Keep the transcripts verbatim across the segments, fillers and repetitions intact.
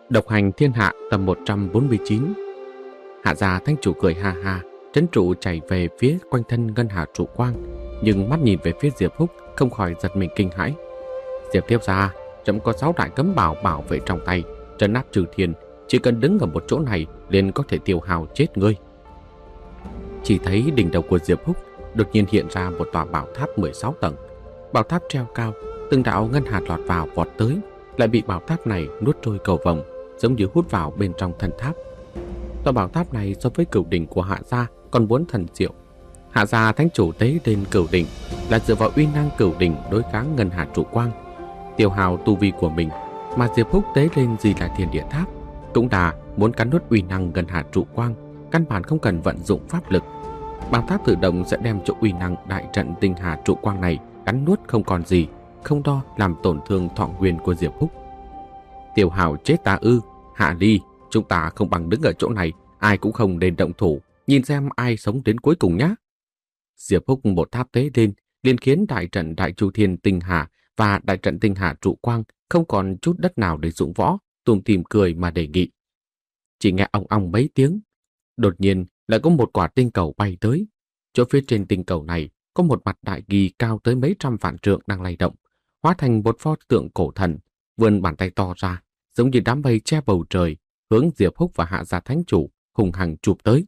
Độc hành thiên hạ tập một trăm bốn mươi chín. Hạ gia thánh chủ cười ha ha, trấn trụ chạy về phía quanh thân ngân hà trụ quang, nhưng mắt nhìn về phía Diệp Húc không khỏi giật mình kinh hãi. Diệp thiếu gia, trẫm có sáu đại cấm bảo bảo vệ trong tay, trấn áp trừ thiên, chỉ cần đứng ở một chỗ này liền có thể tiêu hao chết ngươi. Chỉ thấy đỉnh đầu của Diệp Húc đột nhiên hiện ra một tòa bảo tháp mười sáu tầng. Bảo tháp treo cao, từng đạo ngân hà lọt vào vọt tới, lại bị bảo tháp này nuốt trôi cầu vồng, giống như hút vào bên trong thân tháp. Tòa bảo tháp này so với cửu đỉnh của Hạ gia còn muốn thần diệu. Hạ gia thánh chủ tế lên cửu đỉnh là dựa vào uy năng cửu đỉnh đối kháng ngân hà trụ quang, tiêu hao tu vi của mình, mà Diệp Húc tế lên Di Là Thiên Địa Tháp cũng là muốn cắn nuốt uy năng ngân hà trụ quang, căn bản không cần vận dụng pháp lực. Bảo tháp tự động sẽ đem chỗ uy năng đại trận tinh hà trụ quang này cắn nuốt không còn gì, không đo làm tổn thương thọ nguyên của Diệp Húc. Tiểu hào chết ta ư? Hạ Ly, chúng ta không bằng đứng ở chỗ này, ai cũng không nên động thủ, nhìn xem ai sống đến cuối cùng nhé. Diệp Húc một tháp tế lên, liền khiến đại trận Đại Chu Thiên Tinh Hà và đại trận Tinh Hà trụ quang không còn chút đất nào để dụng võ, tủm tỉm cười mà đề nghị. Chỉ nghe ong ong mấy tiếng, đột nhiên lại có một quả tinh cầu bay tới. Chỗ phía trên tinh cầu này có một mặt đại kỳ cao tới mấy trăm vạn trượng đang lay động, hóa thành một pho tượng cổ thần, vươn bàn tay to ra, giống như đám mây che bầu trời, hướng Diệp Húc và Hạ gia thánh chủ hùng hằng chụp tới.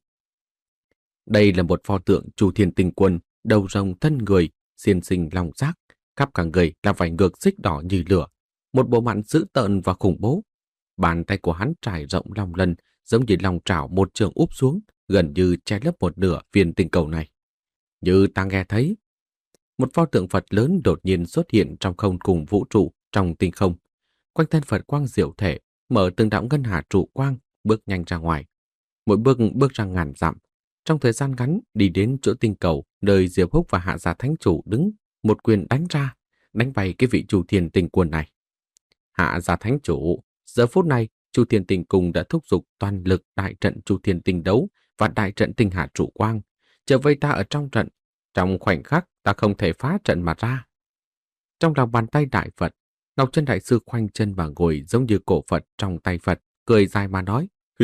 Đây là một pho tượng Chu Thiên Tinh Quân, đầu rồng thân người, xiên sinh long giác, khắp cả người là vảy ngược xích đỏ như lửa, một bộ mặt dữ tợn và khủng bố. Bàn tay của hắn trải rộng long lân, giống như lòng trảo một trường úp xuống, gần như che lấp một nửa viên tinh cầu này. Như ta nghe thấy, một pho tượng Phật lớn đột nhiên xuất hiện trong không cùng vũ trụ trong tinh không. Quanh thân Phật quang diệu thể, mở từng đạo ngân hà trụ quang, bước nhanh ra ngoài. Mỗi bước bước ra ngàn dặm. Trong thời gian ngắn đi đến chỗ tinh cầu nơi Diệp Húc và Hạ gia thánh chủ đứng, một quyền đánh ra, đánh bay cái vị Chu Thiên Tinh Quân này. Hạ gia thánh chủ, giờ phút này Chu Thiên Tinh Cung đã thúc giục toàn lực đại trận Chu Thiên Tinh đấu và đại trận Tinh Hà trụ quang, trở vây ta ở trong trận. Trong khoảnh khắc ta không thể phá trận mà ra. Trong lòng bàn tay đại Phật, Ngọc Chân Đại Sư khoanh chân và ngồi giống như cổ Phật trong tay Phật, cười dài mà nói.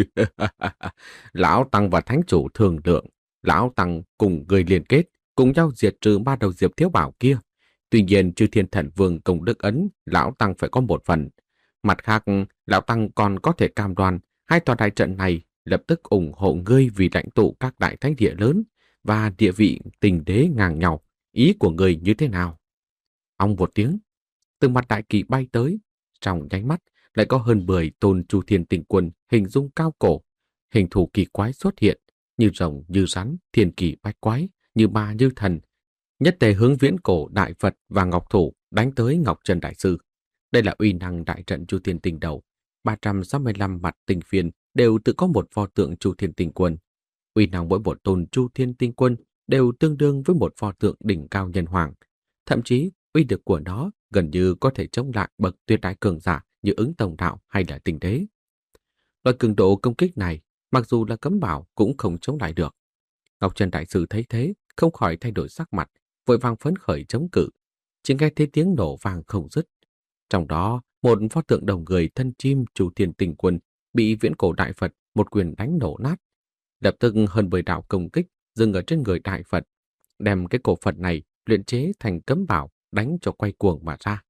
Lão Tăng và Thánh Chủ thương lượng, Lão Tăng cùng người liên kết, cùng nhau diệt trừ ma đầu Diệp Thiếu Bảo kia. Tuy nhiên Chư Thiên Thần Vương công đức ấn, Lão Tăng phải có một phần. Mặt khác, Lão Tăng còn có thể cam đoan hai tòa đại trận này lập tức ủng hộ ngươi vì lãnh tụ các đại thánh địa lớn và địa vị tình đế ngang nhau. Ý của ngươi như thế nào? Ong một tiếng, từng mặt đại kỳ bay tới, trong nháy mắt lại có hơn mười tôn Chu Thiên Tinh Quân hình dung cao cổ, hình thù kỳ quái xuất hiện, như rồng, như rắn, thiên kỳ bách quái, như ma, như thần. Nhất tề hướng viễn cổ đại Phật và Ngọc Thủ đánh tới Ngọc Chân Đại Sư. Đây là uy năng đại trận Chu Thiên Tinh đầu, ba trăm sáu mươi lăm mặt tinh phiên đều tự có một pho tượng Chu Thiên Tinh Quân. Uy năng mỗi một tôn Chu Thiên Tinh Quân đều tương đương với một pho tượng đỉnh cao nhân hoàng. Thậm chí, uy lực của nó gần như có thể chống lại bậc tuyệt đại cường giả như Ứng Tông Đạo hay là Tinh Đế. Loại cường độ công kích này, mặc dù là cấm bảo cũng không chống lại được. Ngọc Trần Đại Sư thấy thế, không khỏi thay đổi sắc mặt, vội vàng phấn khởi chống cự. Chỉ nghe thấy tiếng nổ vang không dứt. Trong đó, một pho tượng đầu người thân chim Chu Thiên Tinh Quân bị viễn cổ đại Phật một quyền đánh nổ nát. Lập tức hơn mười đạo công kích dừng ở trên người đại Phật, đem cái cổ Phật này luyện chế thành cấm bảo đánh cho quay cuồng mà ra.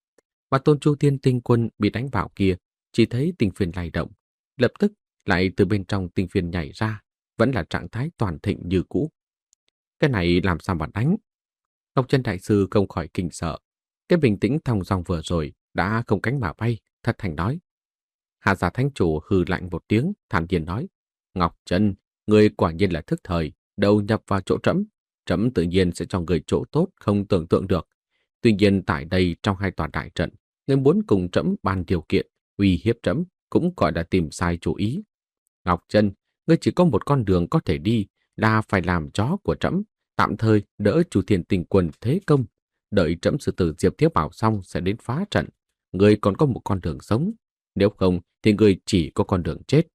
Mà tôn Chu Thiên Tinh Quân bị đánh vào kia, chỉ thấy tinh phiên lay động, lập tức lại từ bên trong tinh phiên nhảy ra, vẫn là trạng thái toàn thịnh như cũ. Cái này làm sao mà đánh? Ngọc Chân Đại Sư không khỏi kinh sợ. Cái bình tĩnh thong dong vừa rồi đã không cánh mà bay, thật thành nói. Hạ gia thánh chủ hừ lạnh một tiếng, thản nhiên nói. Ngọc Chân, người quả nhiên là thức thời, đầu nhập vào chỗ trẫm, trẫm tự nhiên sẽ cho người chỗ tốt không tưởng tượng được. Tuy nhiên tại đây trong hai tòa đại trận, người muốn cùng trẫm bàn điều kiện, uy hiếp trẫm cũng gọi là tìm sai chủ ý. Ngọc Chân, ngươi chỉ có một con đường có thể đi, là phải làm chó của trẫm, tạm thời đỡ Chu Thiên Tinh Quân thế công, đợi trẫm xử tử Diệp Thiếu Bảo xong sẽ đến phá trận. Ngươi còn có một con đường sống, nếu không thì ngươi chỉ có con đường chết.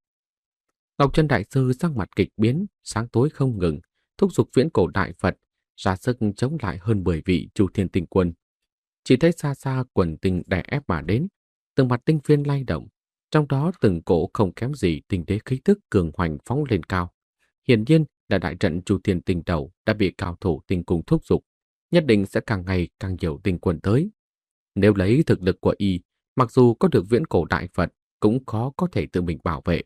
Ngọc Chân Đại Sư sắc mặt kịch biến, sáng tối không ngừng, thúc giục viễn cổ đại Phật ra sức chống lại hơn mười vị Chu Thiên Tinh Quân. Chỉ thấy xa xa quần tinh đè ép mà đến, từng mặt tinh phiên lay động, Trong đó từng cổ không kém gì tình đế khí tức cường hoành phóng lên cao. Hiển nhiên là đại trận Chu Thiên Tinh Đầu đã bị cao thủ tinh cung thúc giục, nhất định sẽ càng ngày càng nhiều tinh quân tới. Nếu lấy thực lực của y, mặc dù có được viễn cổ đại Phật, cũng khó có thể tự mình bảo vệ.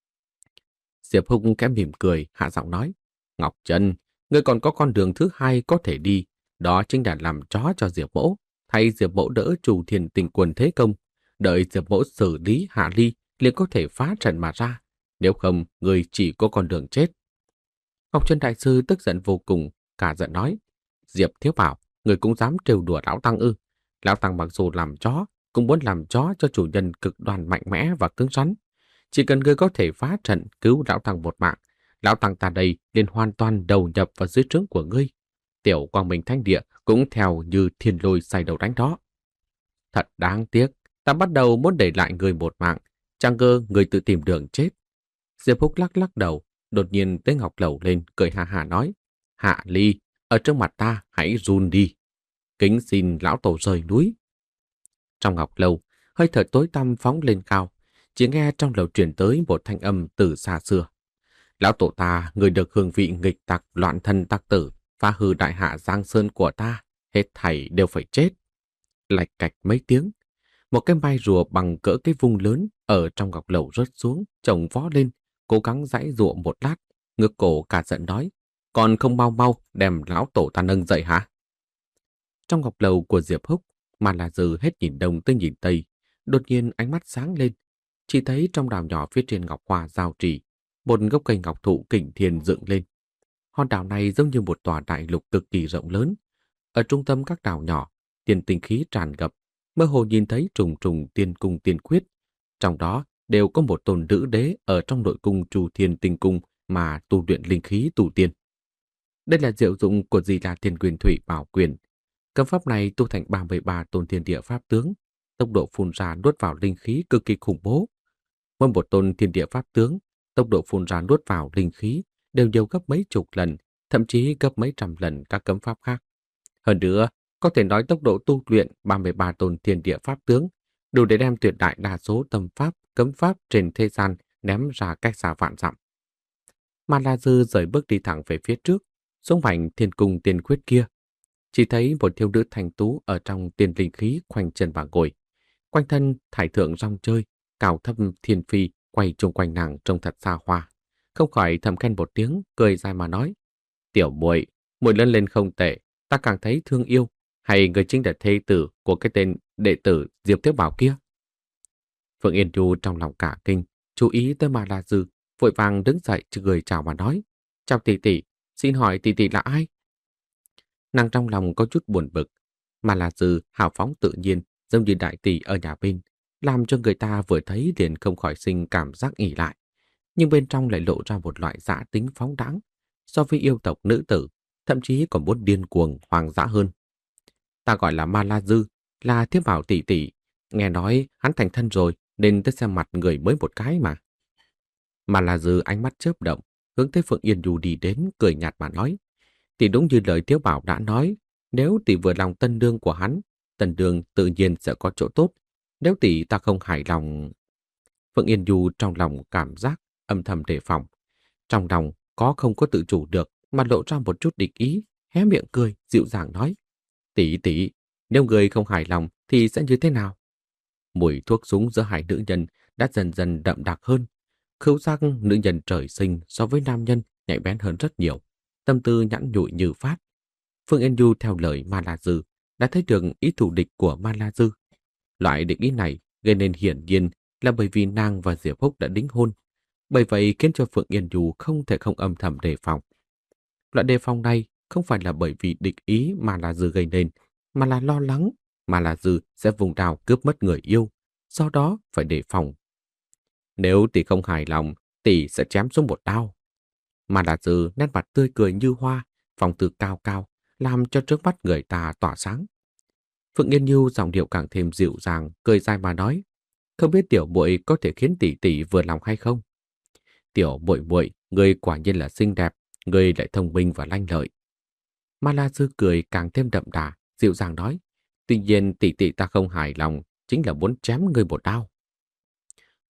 Diệp Hùng kém mỉm cười, hạ giọng nói, Ngọc Trân, ngươi còn có con đường thứ hai có thể đi, đó chính là làm chó cho Diệp Mỗ, thay Diệp Mỗ đỡ Chu Thiên Tinh Quân thế công, đợi Diệp Mỗ xử lý Hạ Ly liền có thể phá trận mà ra, nếu không ngươi chỉ có con đường chết. Ngọc Trân đại sư tức giận vô cùng, cả giận nói, Diệp Thiếu Bảo, người cũng dám trêu đùa lão tăng ư? Lão tăng mặc dù làm chó, cũng muốn làm chó cho chủ nhân cực đoan mạnh mẽ và cứng rắn. Chỉ cần ngươi có thể phá trận cứu lão tăng một mạng, lão tăng ta đây liền hoàn toàn đầu nhập vào dưới trướng của ngươi. Tiểu Quang Minh Thánh Địa cũng theo như thiên lôi say đầu đánh đó. Thật đáng tiếc, ta bắt đầu muốn để lại ngươi một mạng, chẳng ngờ ngươi tự tìm đường chết. Diệp Húc lắc lắc đầu, đột nhiên tới Ngọc Lầu lên, cười hà hà nói, Hạ Ly, ở trước mặt ta hãy run đi. Kính xin lão tổ rời núi. Trong Ngọc Lầu, hơi thở tối tăm phóng lên cao, chỉ nghe trong lầu truyền tới một thanh âm từ xa xưa. Lão tổ ta, người được hương vị nghịch tặc loạn thân tặc tử, phá hư đại hạ Giang Sơn của ta, hết thảy đều phải chết. Lạch cạch mấy tiếng, một cái mai rùa bằng cỡ cái vung lớn ở trong Ngọc Lầu rớt xuống, chồng vó lên, cố gắng giãy giụa một lát, ngước cổ cả giận nói, còn không mau mau đem lão tổ ta nâng dậy hả? Trong Ngọc Lầu của Diệp Húc, mà là Dư hết nhìn đông tới nhìn tây, đột nhiên ánh mắt sáng lên, chỉ thấy trong đảo nhỏ phía trên ngọc hoa giao trì, một gốc cây ngọc thụ kình thiên dựng lên. Hòn đảo này giống như một tòa đại lục cực kỳ rộng lớn. Ở trung tâm các đảo nhỏ, tiên tinh khí tràn ngập, mơ hồ nhìn thấy trùng trùng tiên cung tiên quyết. Trong đó đều có một tôn nữ đế ở trong nội cung Chu Thiên Tinh Cung mà tu luyện linh khí tu tiên. Đây là diệu dụng của Di La Thiên Quyền Thủy Bảo Quyền. Cấm pháp này tu thành ba mươi ba tôn thiên địa pháp tướng, tốc độ phun ra nuốt vào linh khí cực kỳ khủng bố. Mỗi một tôn thiên địa pháp tướng, tốc độ phun ra nuốt vào linh khí đều nhiều gấp mấy chục lần, thậm chí gấp mấy trăm lần các cấm pháp khác. Hơn nữa, có thể nói tốc độ tu luyện ba mươi ba tôn thiên địa pháp tướng đủ để đem tuyệt đại đa số tâm pháp, cấm pháp trên thế gian ném ra cách xa vạn dặm. Mà La Dư rời bước đi thẳng về phía trước, xuống mảnh thiên cung tiên quyết kia. Chỉ thấy một thiếu nữ thanh tú ở trong tiên linh khí khoanh chân và ngồi. Quanh thân thải thượng rong chơi, cao thâm thiên phi quay chung quanh nàng trông thật xa hoa. Không khỏi thầm khen một tiếng, cười dài mà nói, tiểu muội, muội lớn lên không tệ, ta càng thấy thương yêu, hay người chính là thê tử của cái tên đệ tử Diệp Thiếu Bảo kia. Phượng Yên Nhu trong lòng cả kinh, chú ý tới Ma La Dư, vội vàng đứng dậy cười chào mà nói, chào tỷ tỷ, xin hỏi tỷ tỷ là ai? Nàng trong lòng có chút buồn bực, mà là Dư hào phóng tự nhiên, giống như đại tỷ ở nhà bên, làm cho người ta vừa thấy liền không khỏi sinh cảm giác ỉ lại. Nhưng bên trong lại lộ ra một loại dã tính phóng đãng, so với yêu tộc nữ tử, thậm chí còn muốn điên cuồng hoang dã hơn. Ta gọi là Ma La Dư, là Thiếp Bảo tỷ tỷ, nghe nói hắn thành thân rồi nên tới xem mặt người mới một cái mà. Ma La Dư ánh mắt chớp động, hướng tới Phượng Yên Nhu đi đến, cười nhạt mà nói, thì đúng như lời Thiếu Bảo đã nói, nếu tỷ vừa lòng tân đương của hắn, tân đương tự nhiên sẽ có chỗ tốt. Nếu tỷ ta không hài lòng... Phượng Yên Du trong lòng cảm giác âm thầm đề phòng. Trong lòng có không có tự chủ được mà lộ ra một chút địch ý, hé miệng cười, dịu dàng nói, tỷ tỷ, nếu người không hài lòng thì sẽ như thế nào? Mùi thuốc súng giữa hai nữ nhân đã dần dần đậm đặc hơn. Khứu giác nữ nhân trời sinh so với nam nhân nhạy bén hơn rất nhiều. Tâm tư nhẵn nhụi như phát. Phương Yên Du theo lời Ma La Dư đã thấy được ý thù địch của Ma La Dư. Loại địch ý này gây nên hiển nhiên là bởi vì nàng và Diệp Húc đã đính hôn. Bởi vậy khiến cho Phượng Yên Du không thể không âm thầm đề phòng. Loại đề phòng này không phải là bởi vì địch ý Ma La Dư gây nên, mà là lo lắng Ma La Dư sẽ vùng đao cướp mất người yêu, do đó phải đề phòng. Nếu tỷ không hài lòng, tỷ sẽ chém xuống một đao. Ma La Dư nét mặt tươi cười như hoa, phong từ cao cao, làm cho trước mắt người ta tỏa sáng. Phượng Yên Nhu giọng điệu càng thêm dịu dàng, cười dài mà nói, không biết tiểu muội có thể khiến tỷ tỷ vừa lòng hay không? Tiểu muội muội, người quả nhiên là xinh đẹp, người lại thông minh và lanh lợi. Ma La Dư cười càng thêm đậm đà, dịu dàng nói, tuy nhiên tỷ tỷ ta không hài lòng, chính là muốn chém người một đao.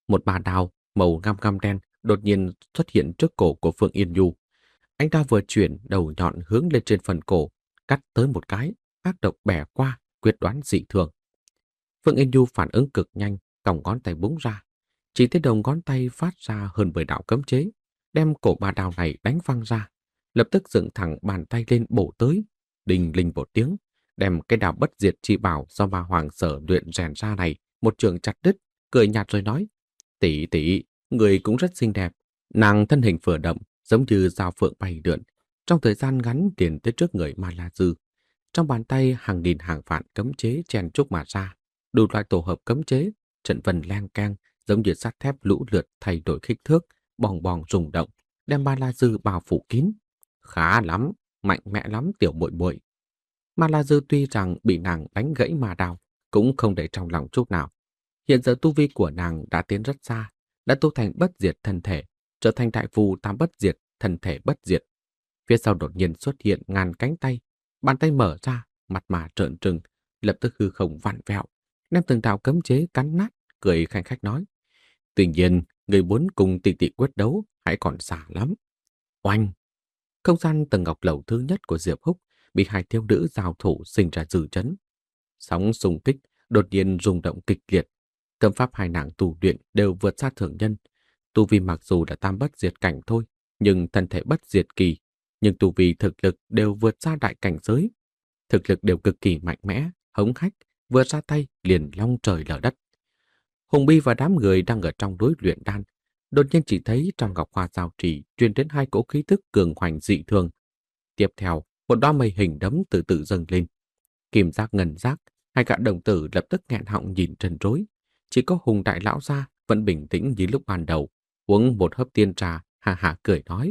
Một bà đao màu ngăm ngăm đen đột nhiên xuất hiện trước cổ của Phượng Yên Nhu. Anh ta vừa chuyển đầu nhọn hướng lên trên phần cổ, cắt tới một cái, ác độc bẻ qua, quyết đoán dị thường. Phượng Yên Nhu phản ứng cực nhanh, còng ngón tay búng ra. Chỉ thấy đầu ngón tay phát ra hơn mười đạo cấm chế, đem cổ bà đào này đánh văng ra, lập tức dựng thẳng bàn tay lên bổ tới, đình linh một tiếng, đem cái đào bất diệt chi bảo do ma hoàng sở luyện rèn ra này một trường chặt đứt, cười nhạt rồi nói: "Tỷ tỷ, người cũng rất xinh đẹp." Nàng thân hình vừa động, giống như dao phượng bay lượn, trong thời gian ngắn liền tới trước người Ma La Dư. Trong bàn tay hàng nghìn hàng vạn cấm chế chen chúc mà ra, đủ loại tổ hợp cấm chế, trận vần leng keng, giống như sắt thép lũ lượt thay đổi kích thước, bòng bòng rung động, đem Ma La Dư bao phủ kín. Khá lắm, mạnh mẽ lắm tiểu muội muội. Ma La Dư tuy rằng bị nàng đánh gãy ma đao, cũng không để trong lòng chút nào. Hiện giờ tu vi của nàng đã tiến rất xa, đã tu thành bất diệt thân thể, trở thành đại phù tam bất diệt, thân thể bất diệt. Phía sau đột nhiên xuất hiện ngàn cánh tay, bàn tay mở ra, mặt mà trợn trừng, lập tức hư không vặn vẹo, đem từng đạo cấm chế cắn nát, cười khanh khách nói: "Tuy nhiên, người muốn cùng tỷ tỷ quyết đấu, hãy còn xa lắm." Oanh! Không gian tầng ngọc lầu thứ nhất của Diệp Húc bị hai thiếu nữ giao thủ sinh ra dư chấn. Sóng xung kích đột nhiên rung động kịch liệt. Cấm pháp hai nàng tu luyện đều vượt xa thường nhân. Tu vi mặc dù là tam bất diệt cảnh thôi, nhưng thân thể bất diệt kỳ, nhưng tu vi thực lực đều vượt xa đại cảnh giới. Thực lực đều cực kỳ mạnh mẽ, hống hách, vừa ra tay liền long trời lở đất. Hùng Bi và đám người đang ở trong đối luyện đan, đột nhiên chỉ thấy trong ngọc hoa giao trì truyền đến hai cỗ khí tức cường hoành dị thường. Tiếp theo, một đóa mây hình đấm từ từ dâng lên. Kim giác ngân giác, hai gã đồng tử lập tức nghẹn họng nhìn trần rối. Chỉ có Hùng đại lão gia vẫn bình tĩnh như lúc ban đầu, uống một hớp tiên trà, hà hà cười nói: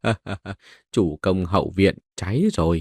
"Chủ công hậu viện cháy rồi."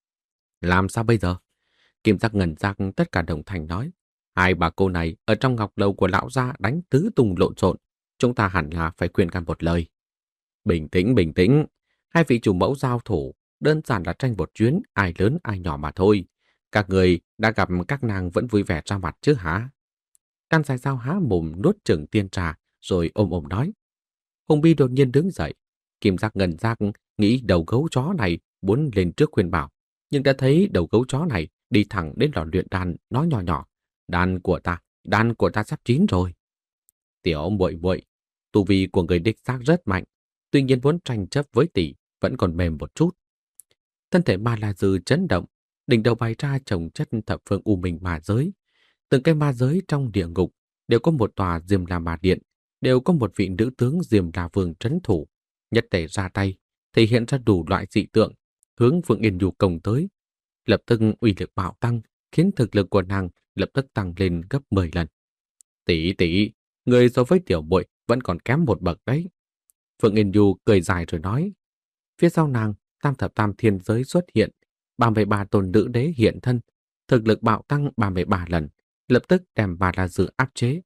Làm sao bây giờ? Kim giác ngân giác tất cả đồng thành nói: "Hai bà cô này ở trong ngọc lầu của lão gia đánh tứ tung lộn xộn, chúng ta hẳn là phải khuyên can một lời." Bình tĩnh, bình tĩnh. Hai vị chủ mẫu giao thủ, đơn giản là tranh một chuyến, ai lớn ai nhỏ mà thôi. Các người đã gặp các nàng vẫn vui vẻ ra mặt chứ hả? Can Dài Dao há mồm nuốt chửng tiên trà, rồi ôm ôm nói. Hùng Bi đột nhiên đứng dậy. Kim giác ngân giác nghĩ đầu gấu chó này muốn lên trước khuyên bảo, nhưng đã thấy đầu gấu chó này đi thẳng đến lò luyện đan, nói nhỏ nhỏ: "Đan của ta, đan của ta sắp chín rồi." "Tiểu muội muội, tu vi của người đích xác rất mạnh, tuy nhiên muốn tranh chấp với tỷ vẫn còn mềm một chút." Thân thể Ma La Dư chấn động, đỉnh đầu bày ra chồng chất thập phương u minh ma giới. Từng cái ma giới trong địa ngục đều có một tòa Diêm La Ma Điện, đều có một vị nữ tướng Diêm La Vương trấn thủ, nhất tề ra tay, thể hiện ra đủ loại dị tượng, hướng Phượng Yên Nhu công tới. Lập tức uy lực bạo tăng, khiến thực lực của nàng lập tức tăng lên gấp mười lần. "Tỷ tỷ, người so với tiểu muội vẫn còn kém một bậc đấy." Phượng Yên Nhu cười dài rồi nói. Phía sau nàng, tam thập tam thiên giới xuất hiện, ba mươi ba tôn nữ đế hiện thân, thực lực bạo tăng ba mươi ba lần, lập tức đem bà La Dư áp chế.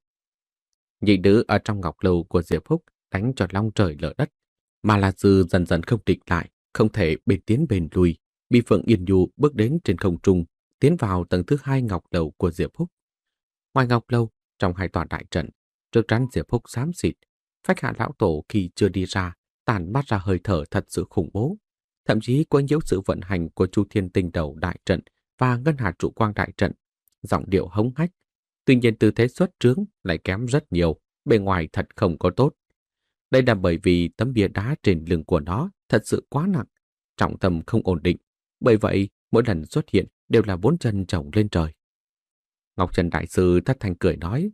Nhị nữ ở trong ngọc lầu của Diệp Húc đánh cho long trời lở đất. Mà La Dư dần dần không địch lại, không thể bên tiến bên lùi, bị Phượng Yên Nhu bước đến trên không trung, tiến vào tầng thứ hai ngọc lầu của Diệp Húc. Ngoài ngọc lầu, trong hai tòa đại trận, trước trán Diệp Húc xám xịt, Phách Hạ lão tổ khi chưa đi ra, tản mát ra hơi thở thật sự khủng bố, thậm chí quấy nhiễu sự vận hành của Chu Thiên Tinh Đầu đại trận và Ngân Hà trụ quang đại trận, giọng điệu hống hách. Tuy nhiên tư thế xuất trướng lại kém rất nhiều, bề ngoài thật không có tốt. Đây là bởi vì tấm bia đá trên lưng của nó thật sự quá nặng, trọng tâm không ổn định, bởi vậy mỗi lần xuất hiện đều là bốn chân chồng lên trời. Ngọc Trần Đại Sư thất thanh cười nói: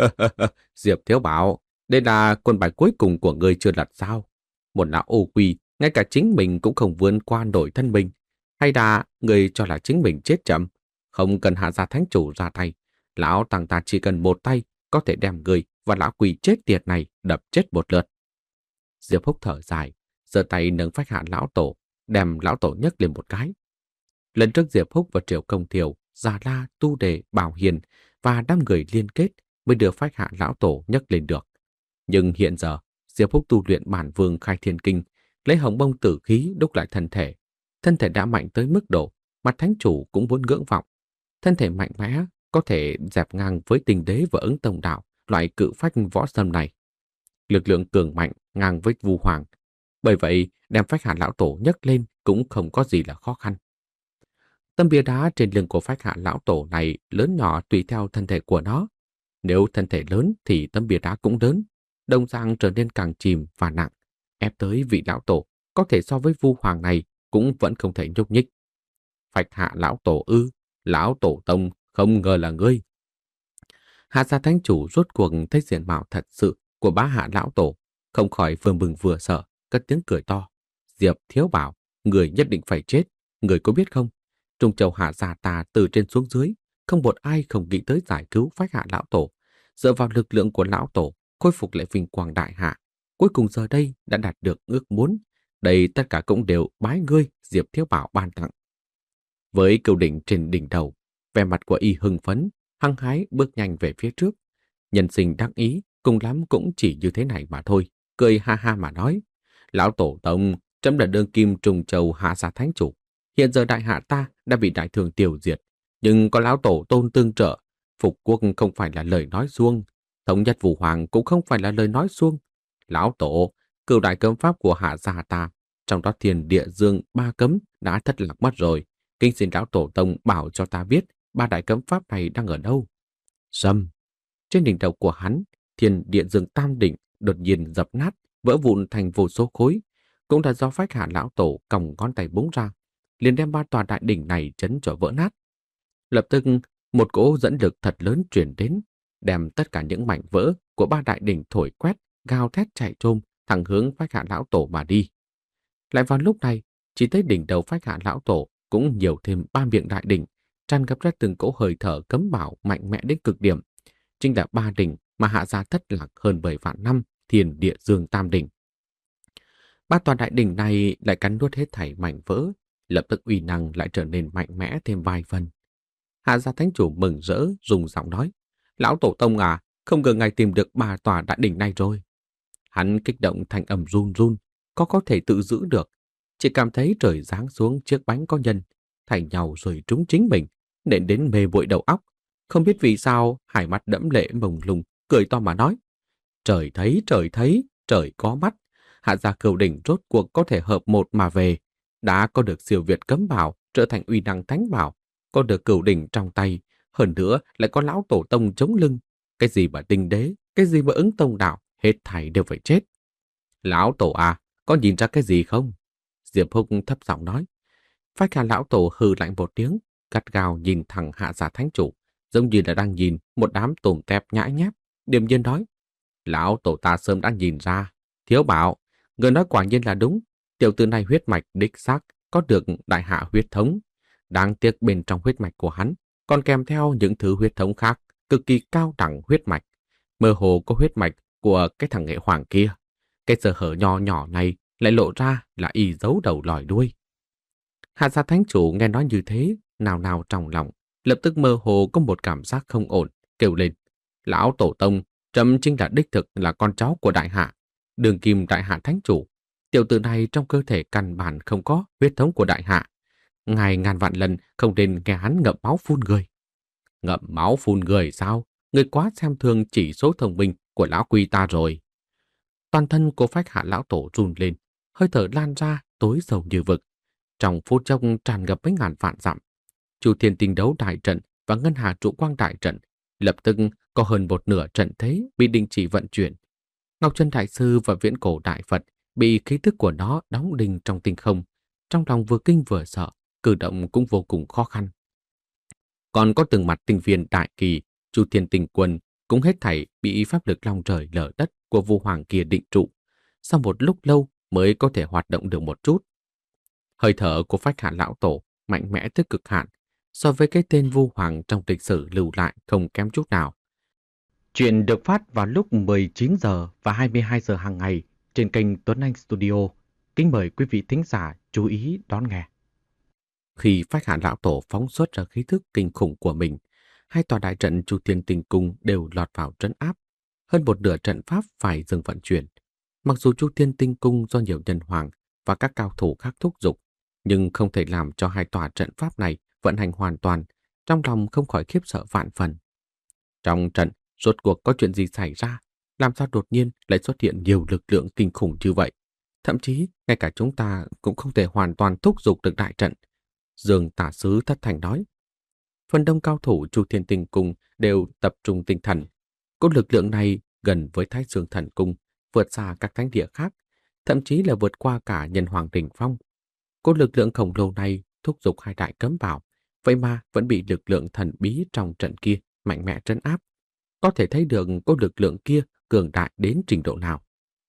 "Diệp Thiếu Bảo, đây là quân bài cuối cùng của ngươi chưa lật sao? Một lão ô quy, ngay cả chính mình cũng không vươn qua nổi thân mình. Hay là ngươi cho là chính mình chết chậm, không cần hạ gia thánh chủ ra tay. Lão tăng ta chỉ cần một tay có thể đem ngươi và lão quỷ chết tiệt này đập chết một lượt." Diệp Húc thở dài, giơ tay nâng Phách Hạ lão tổ, đem lão tổ nhấc lên một cái. Lần trước Diệp Húc và Triệu Công Thiều, Già La, Tu Đề, Bảo Hiền và đám người liên kết mới đưa Phách Hạ lão tổ nhấc lên được. Nhưng hiện giờ, Diệp Húc tu luyện bản vương khai thiên kinh, lấy hồng bông tử khí đúc lại thân thể. Thân thể đã mạnh tới mức độ mà thánh chủ cũng muốn ngưỡng vọng. Thân thể mạnh mẽ có thể dẹp ngang với Tinh Đế và Ứng Tông đạo, loại cự phách võ sâm này. Lực lượng cường mạnh ngang với Vu Hoàng. Bởi vậy, đem phách hạ lão tổ nhấc lên cũng không có gì là khó khăn. Tấm bia đá trên lưng của phách hạ lão tổ này lớn nhỏ tùy theo thân thể của nó. Nếu thân thể lớn thì tấm bia đá cũng lớn, đồng dạng trở nên càng chìm và nặng, ép tới vị lão tổ có thể so với Vu Hoàng này cũng vẫn không thể nhúc nhích. Phách hạ lão tổ ư, lão tổ tông không ngờ là ngươi. Hạ gia thánh chủ rốt cuộc thấy diện mạo thật sự của bá hạ lão tổ, không khỏi vừa mừng vừa sợ, cất tiếng cười to. Diệp Thiếu Bảo, người nhất định phải chết, người có biết không? Trung Châu hạ gia ta từ trên xuống dưới, không một ai không nghĩ tới giải cứu phách hạ lão tổ. Dựa vào lực lượng của lão tổ, khôi phục lại vinh quang đại hạ. Cuối cùng giờ đây đã đạt được ước muốn. Đây tất cả cũng đều bái ngươi, Diệp Thiếu Bảo ban tặng. Với cửu đỉnh trên đỉnh đầu, vẻ mặt của y hưng phấn, hăng hái bước nhanh về phía trước. Nhân sinh đắc ý, cùng lắm cũng chỉ như thế này mà thôi. Cười ha ha mà nói. Lão tổ tông, trẫm là đương kim Trùng Châu hạ gia thánh chủ. Hiện giờ đại hạ ta đã bị đại thường tiêu diệt. Nhưng có lão tổ tôn tương trợ. Phục quốc không phải là lời nói suông. Thống nhất Vũ Hoàng cũng không phải là lời nói suông. Lão tổ, cửu đại cấm pháp của hạ gia ta, trong đó thiên địa dương ba cấm đã thất lạc mất rồi. Kinh xin lão tổ tông bảo cho ta biết ba đại cấm pháp này đang ở đâu. Sâm. Trên đỉnh đầu của hắn, thiên địa dương tam đỉnh đột nhiên dập nát, vỡ vụn thành vô số khối. Cũng là do phách hạ lão tổ còng ngón tay búng ra, liền đem ba tòa đại đỉnh này chấn cho vỡ nát. Lập tức, một cỗ dẫn lực thật lớn truyền đến, đem tất cả những mảnh vỡ của ba đại đỉnh thổi quét, gào thét chạy trôm thẳng hướng phách hạ lão tổ mà đi. Lại vào lúc này, chỉ thấy đỉnh đầu phách hạ lão tổ cũng nhiều thêm ba miệng đại đỉnh, tràn ngập ra từng cỗ hơi thở cấm bảo mạnh mẽ đến cực điểm. Chính là ba đỉnh mà hạ gia thất lạc hơn bảy vạn năm, thiên địa dương tam đỉnh. Ba tòa đại đỉnh này lại cắn nuốt hết thảy mảnh vỡ, lập tức uy năng lại trở nên mạnh mẽ thêm vài phần. Hạ gia thánh chủ mừng rỡ, dùng giọng nói: Lão tổ tông à, không ngờ ngài tìm được ba tòa đại đỉnh này rồi. Hắn kích động thành âm run run, có có thể tự giữ được, chỉ cảm thấy trời giáng xuống chiếc bánh có nhân, thành nhau rồi trúng chính mình, nện đến mê bội đầu óc. Không biết vì sao, hai mắt đẫm lệ mông lung, cười to mà nói: Trời thấy, trời thấy, trời có mắt. Hạ gia cửu đỉnh rốt cuộc có thể hợp một mà về. Đã có được siêu việt cấm bảo, trở thành uy năng thánh bảo, có được cửu đỉnh trong tay, hơn nữa lại có lão tổ tông chống lưng. Cái gì mà tinh đế, cái gì mà ứng tông đạo, hết thảy đều phải chết. Lão tổ à, có nhìn ra cái gì không? Diệp Húc thấp giọng nói. Phách hạ lão tổ hừ lạnh một tiếng, gắt gao nhìn thẳng hạ gia thánh chủ, giống như là đang nhìn một đám tôm tép nhãi nhép, điềm nhiên nói: Lão tổ ta sớm đã nhìn ra. Thiếu Bảo, người nói quả nhiên là đúng. Tiểu tử này huyết mạch đích xác có được đại hạ huyết thống. Đáng tiếc bên trong huyết mạch của hắn còn kèm theo những thứ huyết thống khác, cực kỳ cao đẳng huyết mạch. Mơ hồ có huyết mạch của cái thằng nghệ hoàng kia. Cái sơ hở nho nhỏ này lại lộ ra là y giấu đầu lòi đuôi. Hạ gia thánh chủ nghe nói như thế, nào nào trong lòng, lập tức mơ hồ có một cảm giác không ổn, kêu lên: Lão tổ tông, trẫm chính là đích thực là con cháu của đại hạ, đường kim đại hạ thánh chủ. Tiểu tử này trong cơ thể căn bản không có huyết thống của đại hạ. Ngài ngàn vạn lần không nên nghe hắn ngậm máu phun người. Ngậm máu phun người sao? Người quá xem thường chỉ số thông minh của lão quy ta rồi. Toàn thân của phách hạ lão tổ run lên, hơi thở lan ra tối sâu như vực. Trong phút chốc tràn ngập mấy ngàn vạn dặm. Chu Thiên Tinh Đấu đại trận và Ngân Hà Trụ Quang đại trận lập tức có hơn một nửa trận thế bị đình chỉ vận chuyển. Ngọc Chân Đại Sư và Viễn Cổ Đại Phật bị khí tức của nó đóng đinh trong tinh không, trong lòng vừa kinh vừa sợ, cử động cũng vô cùng khó khăn. Còn có từng mặt tinh viên đại kỳ, Chu Thiên Tinh Quân cũng hết thảy bị pháp lực long trời lở đất của Vu Hoàng kia định trụ, sau một lúc lâu mới có thể hoạt động được một chút. Hơi thở của phách hạ lão tổ mạnh mẽ tới cực hạn, so với cái tên Vu Hoàng trong lịch sử lưu lại không kém chút nào. Chuyện được phát vào lúc mười chín giờ và hai mươi hai giờ hàng ngày trên kênh Tuấn Anh Studio. Kính mời quý vị thính giả chú ý đón nghe. Khi phách hạ lão tổ phóng xuất ra khí thức kinh khủng của mình, hai tòa đại trận Chu Thiên Tinh Cung đều lọt vào trấn áp. Hơn một nửa trận pháp phải dừng vận chuyển. Mặc dù Chu Thiên Tinh Cung do nhiều nhân hoàng và các cao thủ khác thúc giục, nhưng không thể làm cho hai tòa trận pháp này vận hành hoàn toàn, trong lòng không khỏi khiếp sợ vạn phần. Trong trận, Rốt cuộc có chuyện gì xảy ra? Làm sao đột nhiên lại xuất hiện nhiều lực lượng kinh khủng như vậy? Thậm chí, ngay cả chúng ta cũng không thể hoàn toàn thúc giục được đại trận. Dương tả sứ thất thành nói. Phần đông cao thủ Chu Thiên Tinh Cung đều tập trung tinh thần. Cỗ lực lượng này gần với Thái Dương Thần Cung, vượt xa các thánh địa khác, thậm chí là vượt qua cả Nhân Hoàng đỉnh phong. Cỗ lực lượng khổng lồ này thúc giục hai đại cấm bảo, vậy mà vẫn bị lực lượng thần bí trong trận kia mạnh mẽ trấn áp. Có thể thấy được cỗ lực lượng kia cường đại đến trình độ nào.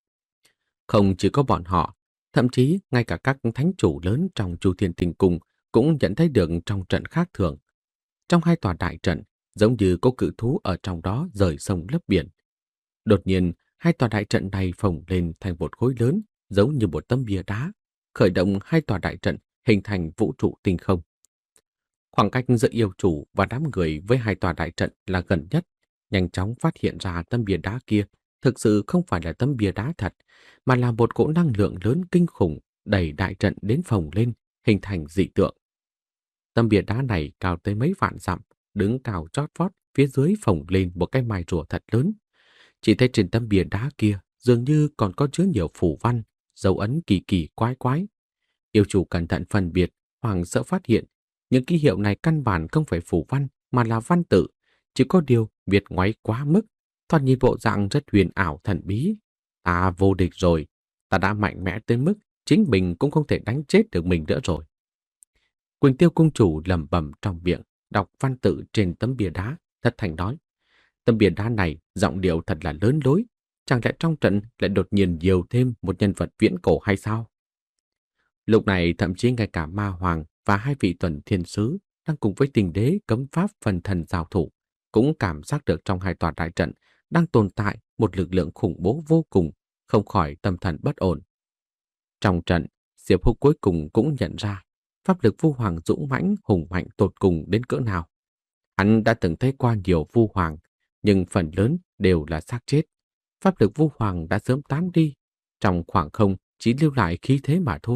Không chỉ có bọn họ, thậm chí ngay cả các thánh chủ lớn trong Chu Thiên Tinh Cung cũng nhận thấy được trong trận khác thường. Trong hai tòa đại trận, giống như có cự thú ở trong đó rời sông lấp biển. Đột nhiên, hai tòa đại trận này phồng lên thành một khối lớn, giống như một tấm bia đá, khởi động hai tòa đại trận hình thành vũ trụ tinh không. Khoảng cách giữa yêu chủ và đám người với hai tòa đại trận là gần nhất, nhanh chóng phát hiện ra tấm bia đá kia thực sự không phải là tấm bia đá thật, mà là một cỗ năng lượng lớn kinh khủng đẩy đại trận đến phồng lên, hình thành dị tượng. Tấm bia đá này cao tới mấy vạn dặm, đứng cao chót vót, phía dưới phồng lên một cái mai rùa thật lớn. Chỉ thấy trên tấm bia đá kia dường như còn có chứa nhiều phù văn, dấu ấn kỳ kỳ quái quái. Yêu chủ cẩn thận phân biệt, hoàng sợ phát hiện những ký hiệu này căn bản không phải phù văn mà là văn tự, chỉ có điều viết ngoáy quá mức, thoạt nhìn bộ dạng rất huyền ảo thần bí. Ta vô địch rồi, ta đã mạnh mẽ tới mức chính mình cũng không thể đánh chết được mình nữa rồi. Quỳnh Tiêu cung chủ lẩm bẩm trong miệng, đọc văn tự trên tấm bia đá, thất thành nói: tấm bia đá này giọng điệu thật là lớn lối, chẳng lẽ trong trận lại đột nhiên nhiều thêm một nhân vật viễn cổ hay sao? Lúc này thậm chí ngay cả Ma Hoàng và hai vị tuần thiên sứ đang cùng với Tình Đế cấm pháp phần thần giao thủ, cũng cảm giác được trong hai tòa đại trận đang tồn tại một lực lượng khủng bố vô cùng, không khỏi tâm thần bất ổn. Trong trận, Diệp Húc cuối cùng cũng nhận ra pháp lực Vu Hoàng dũng mãnh hùng mạnh tột cùng đến cỡ nào. Hắn đã từng thấy qua nhiều Vu Hoàng, nhưng phần lớn đều là xác chết. Pháp lực Vu Hoàng đã sớm tán đi, trong khoảng không chỉ lưu lại khí thế mà thôi.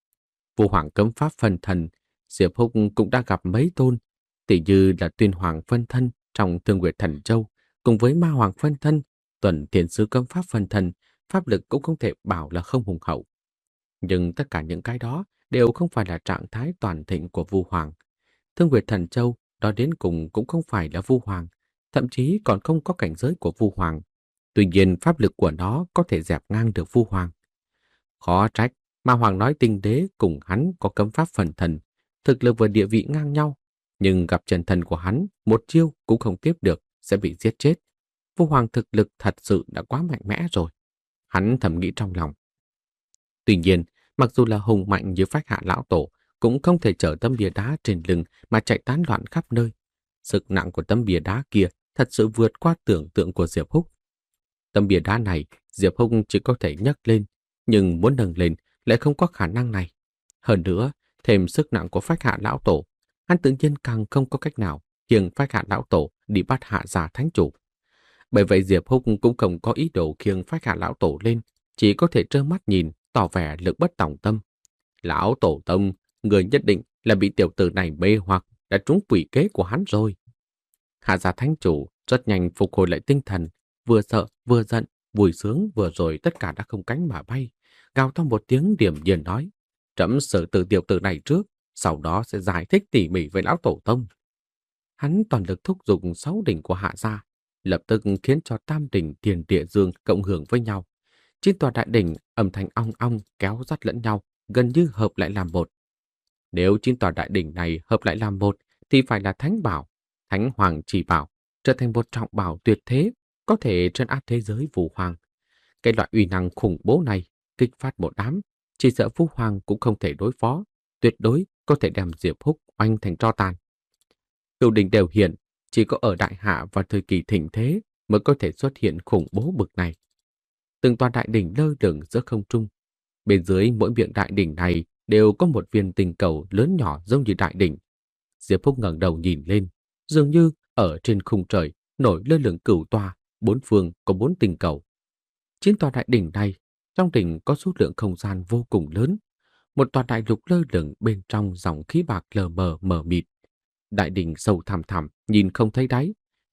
Vu Hoàng cấm pháp phân thần, Diệp Húc cũng đã gặp mấy tôn, tỷ như là Tuyên Hoàng phân thân trong Thương Nguyệt Thần Châu, cùng với Ma Hoàng phân thân, Tuần Thiên Sứ cấm pháp phân thân, pháp lực cũng không thể bảo là không hùng hậu. Nhưng tất cả những cái đó đều không phải là trạng thái toàn thịnh của Vu Hoàng. Thương Nguyệt Thần Châu đó đến cùng cũng không phải là Vu Hoàng, thậm chí còn không có cảnh giới của Vu Hoàng. Tuy nhiên pháp lực của nó có thể dẹp ngang được Vu Hoàng. Khó trách Ma Hoàng nói Tinh Đế cùng hắn có cấm pháp phần thần, thực lực và địa vị ngang nhau, nhưng gặp chân thần của hắn, một chiêu cũng không tiếp được, sẽ bị giết chết. Vu Hoàng thực lực thật sự đã quá mạnh mẽ rồi. Hắn thầm nghĩ trong lòng. Tuy nhiên, mặc dù là hùng mạnh như Phách Hạ Lão Tổ, cũng không thể chở tấm bia đá trên lưng mà chạy tán loạn khắp nơi. Sức nặng của tấm bia đá kia thật sự vượt qua tưởng tượng của Diệp Húc. Tấm bia đá này, Diệp Húc chỉ có thể nhấc lên, nhưng muốn nâng lên lại không có khả năng này. Hơn nữa, thêm sức nặng của Phách Hạ Lão Tổ, hắn tự nhiên càng không có cách nào khiêng Phách Hạ Lão Tổ đi bắt Hạ Gia Thánh Chủ. Bởi vậy Diệp Húc cũng không có ý đồ khiêng Phách Hạ Lão Tổ lên, chỉ có thể trơ mắt nhìn, tỏ vẻ lực bất tòng tâm. Lão Tổ Tông, người nhất định là bị tiểu tử này mê hoặc, đã trúng quỷ kế của hắn rồi. Hạ Gia Thánh Chủ rất nhanh phục hồi lại tinh thần, vừa sợ vừa giận, vui sướng vừa rồi tất cả đã không cánh mà bay, gào to một tiếng điềm nhiên nói: trẫm xử tử tiểu tử này trước, sau đó sẽ giải thích tỉ mỉ với Lão Tổ Tông. Hắn toàn lực thúc giục sáu đỉnh của Hạ Gia, lập tức khiến cho tam đỉnh Thiên Địa Dương cộng hưởng với nhau. Chín tòa đại đỉnh âm thanh ong ong kéo dắt lẫn nhau, gần như hợp lại làm một. Nếu chín tòa đại đỉnh này hợp lại làm một, thì phải là thánh bảo, thánh hoàng chỉ bảo, trở thành một trọng bảo tuyệt thế, có thể trấn áp thế giới Vu Hoàng. Cái loại uy năng khủng bố này kích phát một đám, chỉ sợ Vu Hoàng cũng không thể đối phó, tuyệt đối có thể đem Diệp Húc oanh thành tro tàn. Cửu đỉnh đều hiện, chỉ có ở đại hạ và thời kỳ thịnh thế mới có thể xuất hiện khủng bố bực này. Từng tòa đại đỉnh lơ lửng giữa không trung, bên dưới mỗi miệng đại đỉnh này đều có một viên tinh cầu lớn nhỏ giống như đại đỉnh. Diệp Húc ngẩng đầu nhìn lên, dường như ở trên khung trời nổi lơ lửng cửu tòa, bốn phương có bốn tinh cầu. Chín tòa đại đỉnh này, trong đỉnh có số lượng không gian vô cùng lớn. Một tòa đại lục lơ lửng bên trong dòng khí bạc lờ mờ mờ mịt. Đại đỉnh sâu thẳm thẳm, nhìn không thấy đáy.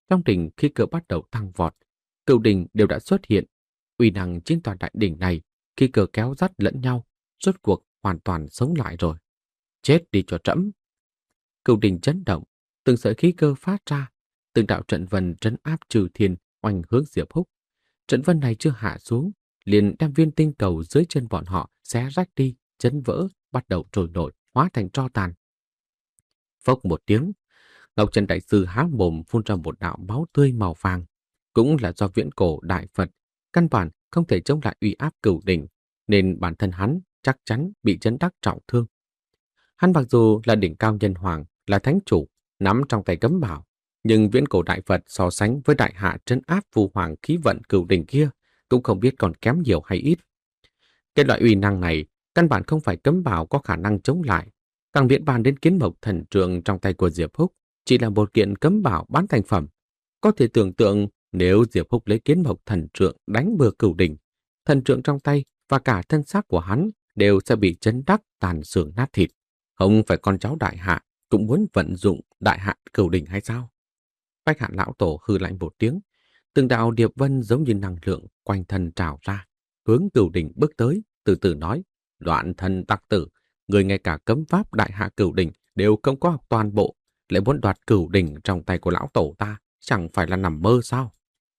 Trong đỉnh khí cơ bắt đầu tăng vọt, cửu đỉnh đều đã xuất hiện. Uy năng trên toàn đại đỉnh này, khí cơ kéo dắt lẫn nhau, rốt cuộc hoàn toàn sống lại rồi. Chết đi cho trẫm! Cửu đỉnh chấn động, từng sợi khí cơ phát ra, từng đạo trận vân trấn áp trừ thiên oanh hướng Diệp Húc. Trận vân này chưa hạ xuống, liền đem viên tinh cầu dưới chân bọn họ xé rách đi, chấn vỡ, bắt đầu trồi nổi, hóa thành tro tàn. Phốc một tiếng, Ngọc Trần Đại Sư há mồm phun ra một đạo máu tươi màu vàng, cũng là do viễn cổ đại Phật căn bản không thể chống lại uy áp cửu đỉnh, nên bản thân hắn chắc chắn bị chấn đắc trọng thương. Hắn mặc dù là đỉnh cao nhân hoàng, là thánh chủ, nắm trong tay cấm bảo, nhưng viễn cổ đại Phật so sánh với đại hạ trấn áp phù hoàng khí vận cửu đỉnh kia cũng không biết còn kém nhiều hay ít. Cái loại uy năng này căn bản không phải cấm bảo có khả năng chống lại. Càng miễn bàn đến kiến mộc thần trượng trong tay của Diệp Húc chỉ là một kiện cấm bảo bán thành phẩm. Có thể tưởng tượng nếu Diệp Húc lấy kiến mộc thần trượng đánh bừa cửu đỉnh, thần trượng trong tay và cả thân xác của hắn đều sẽ bị chấn đắc tàn xương nát thịt. Không phải con cháu đại hạ cũng muốn vận dụng đại hạ cửu đỉnh hay sao? Bách Hạ lão tổ hừ lạnh một tiếng, từng đạo điệp vân giống như năng lượng quanh thân trào ra, hướng cửu đỉnh bước tới, từ từ nói: "Loạn thần tặc tử, người ngay cả cấm pháp đại hạ cửu đỉnh đều không có học toàn bộ, lại muốn đoạt cửu đỉnh trong tay của lão tổ ta, chẳng phải là nằm mơ sao?"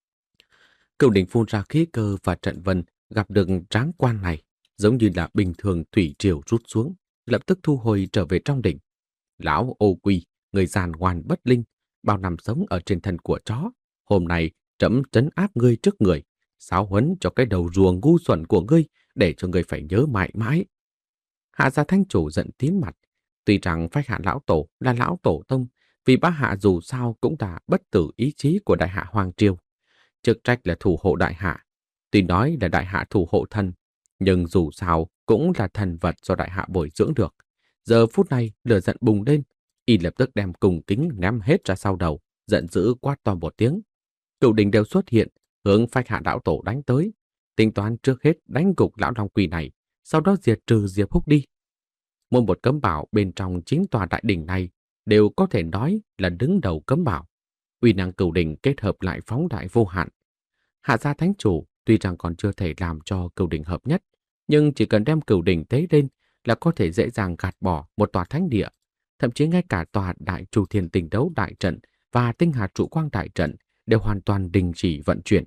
Cửu đỉnh phun ra khí cơ và trận vân gặp được tráng quan này, giống như là bình thường thủy triều rút xuống, lập tức thu hồi trở về trong đỉnh. "Lão ô quy, người giàn ngoan bất linh, bao năm sống ở trên thân của chó, hôm nay trẫm trấn áp ngươi trước người, giáo huấn cho cái đầu rùa ngu xuẩn của ngươi, để cho ngươi phải nhớ mãi mãi." Hạ gia thánh chủ giận tím mặt, tuy rằng Phách Hạ lão tổ là lão tổ tông, vì bá hạ dù sao cũng là bất tử ý chí của đại hạ hoàng triều, chức trách là thủ hộ đại hạ. Tuy nói là đại hạ thủ hộ thần, nhưng dù sao cũng là thần vật do đại hạ bồi dưỡng được. Giờ phút này lửa giận bùng lên, y lập tức đem cùng kính ném hết ra sau đầu, giận dữ quát to một tiếng. Cửu đỉnh đều xuất hiện, hướng Phách Hạ lão tổ đánh tới, tính toán trước hết đánh gục lão long quỷ này, sau đó diệt trừ Diệp Húc đi. Mỗi một cấm bảo bên trong chính tòa đại đỉnh này đều có thể nói là đứng đầu cấm bảo. Uy năng cửu đỉnh kết hợp lại phóng đại vô hạn. Hạ gia thánh chủ tuy rằng còn chưa thể làm cho cửu đỉnh hợp nhất, nhưng chỉ cần đem cửu đỉnh tế lên là có thể dễ dàng gạt bỏ một tòa thánh địa. Thậm chí ngay cả tòa đại chu thiên tinh đấu đại trận và tinh hà trụ quang đại trận đều hoàn toàn đình chỉ vận chuyển.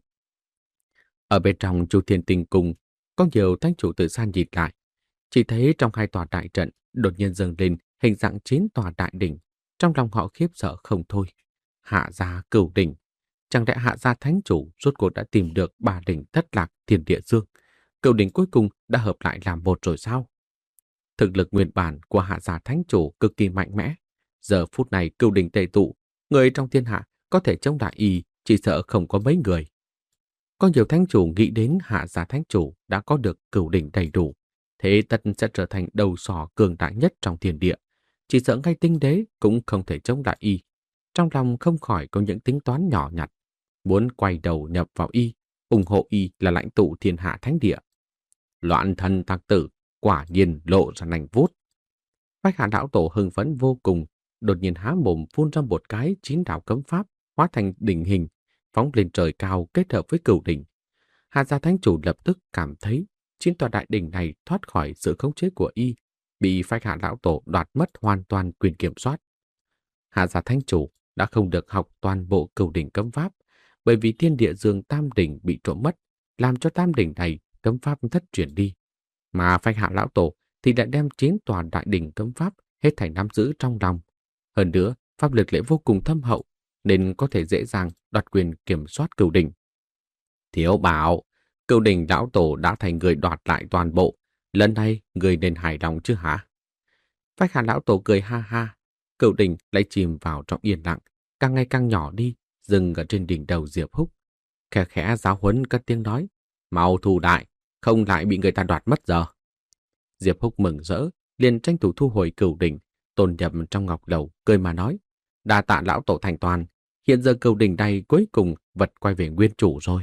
Ở bên trong chu thiên tinh cung, có nhiều thánh chủ tự san nhìn lại, chỉ thấy trong hai tòa đại trận đột nhiên dâng lên hình dạng chín tòa đại đỉnh. Trong lòng họ khiếp sợ không thôi. Hạ gia cửu đỉnh, chẳng lẽ hạ gia thánh chủ rốt cuộc đã tìm được ba đỉnh thất lạc thiên địa dương? Cửu đỉnh cuối cùng đã hợp lại làm một rồi sao? Thực lực nguyên bản của hạ gia thánh chủ cực kỳ mạnh mẽ. Giờ phút này cửu đỉnh tề tụ, người trong thiên hạ có thể chống lại y chỉ sợ không có mấy người. Có nhiều thánh chủ nghĩ đến hạ gia thánh chủ đã có được cửu đỉnh đầy đủ, thế tất sẽ trở thành đầu sỏ cường đại nhất trong thiên địa. Chỉ sợ ngay tinh đế cũng không thể chống lại y. Trong lòng không khỏi có những tính toán nhỏ nhặt, muốn quay đầu nhập vào y, ủng hộ y là lãnh tụ thiên hạ thánh địa. Loạn thần tặc tử, quả nhiên lộ ra nành vuốt. Bách Hạ lão tổ hưng phấn vô cùng, đột nhiên há mồm phun ra một cái chín đạo cấm pháp, hóa thành đỉnh hình, phóng lên trời cao kết hợp với cửu đỉnh. Hạ gia thánh chủ lập tức cảm thấy chín tòa đại đỉnh này thoát khỏi sự khống chế của y, bị Phách Hạ lão tổ đoạt mất hoàn toàn quyền kiểm soát. Hạ gia thánh chủ đã không được học toàn bộ cửu đỉnh cấm pháp, bởi vì thiên địa dương tam đỉnh bị trộm mất, làm cho tam đỉnh này cấm pháp thất truyền đi. Mà Phách Hạ lão tổ thì đã đem chín tòa đại đỉnh cấm pháp hết thảy nắm giữ trong lòng. Hơn nữa, pháp lực lại vô cùng thâm hậu, nên có thể dễ dàng đoạt quyền kiểm soát cửu đỉnh. Thiếu bảo, cửu đỉnh lão tổ đã thành người đoạt lại toàn bộ, lần này người nên hài lòng chứ hả? Phách Hạ lão tổ cười ha ha, cửu đỉnh lại chìm vào trong yên lặng, càng ngày càng nhỏ đi, dừng ở trên đỉnh đầu Diệp Húc. Khẽ khẽ giáo huấn cất tiếng nói, mau thu đại, không lại bị người ta đoạt mất giờ. Diệp Húc mừng rỡ, liền tranh thủ thu hồi cửu đỉnh, tôn nhập trong ngọc lầu, cười mà nói, đa tạ lão tổ thành toàn, hiện giờ cửu đỉnh này cuối cùng vật quay về nguyên chủ rồi.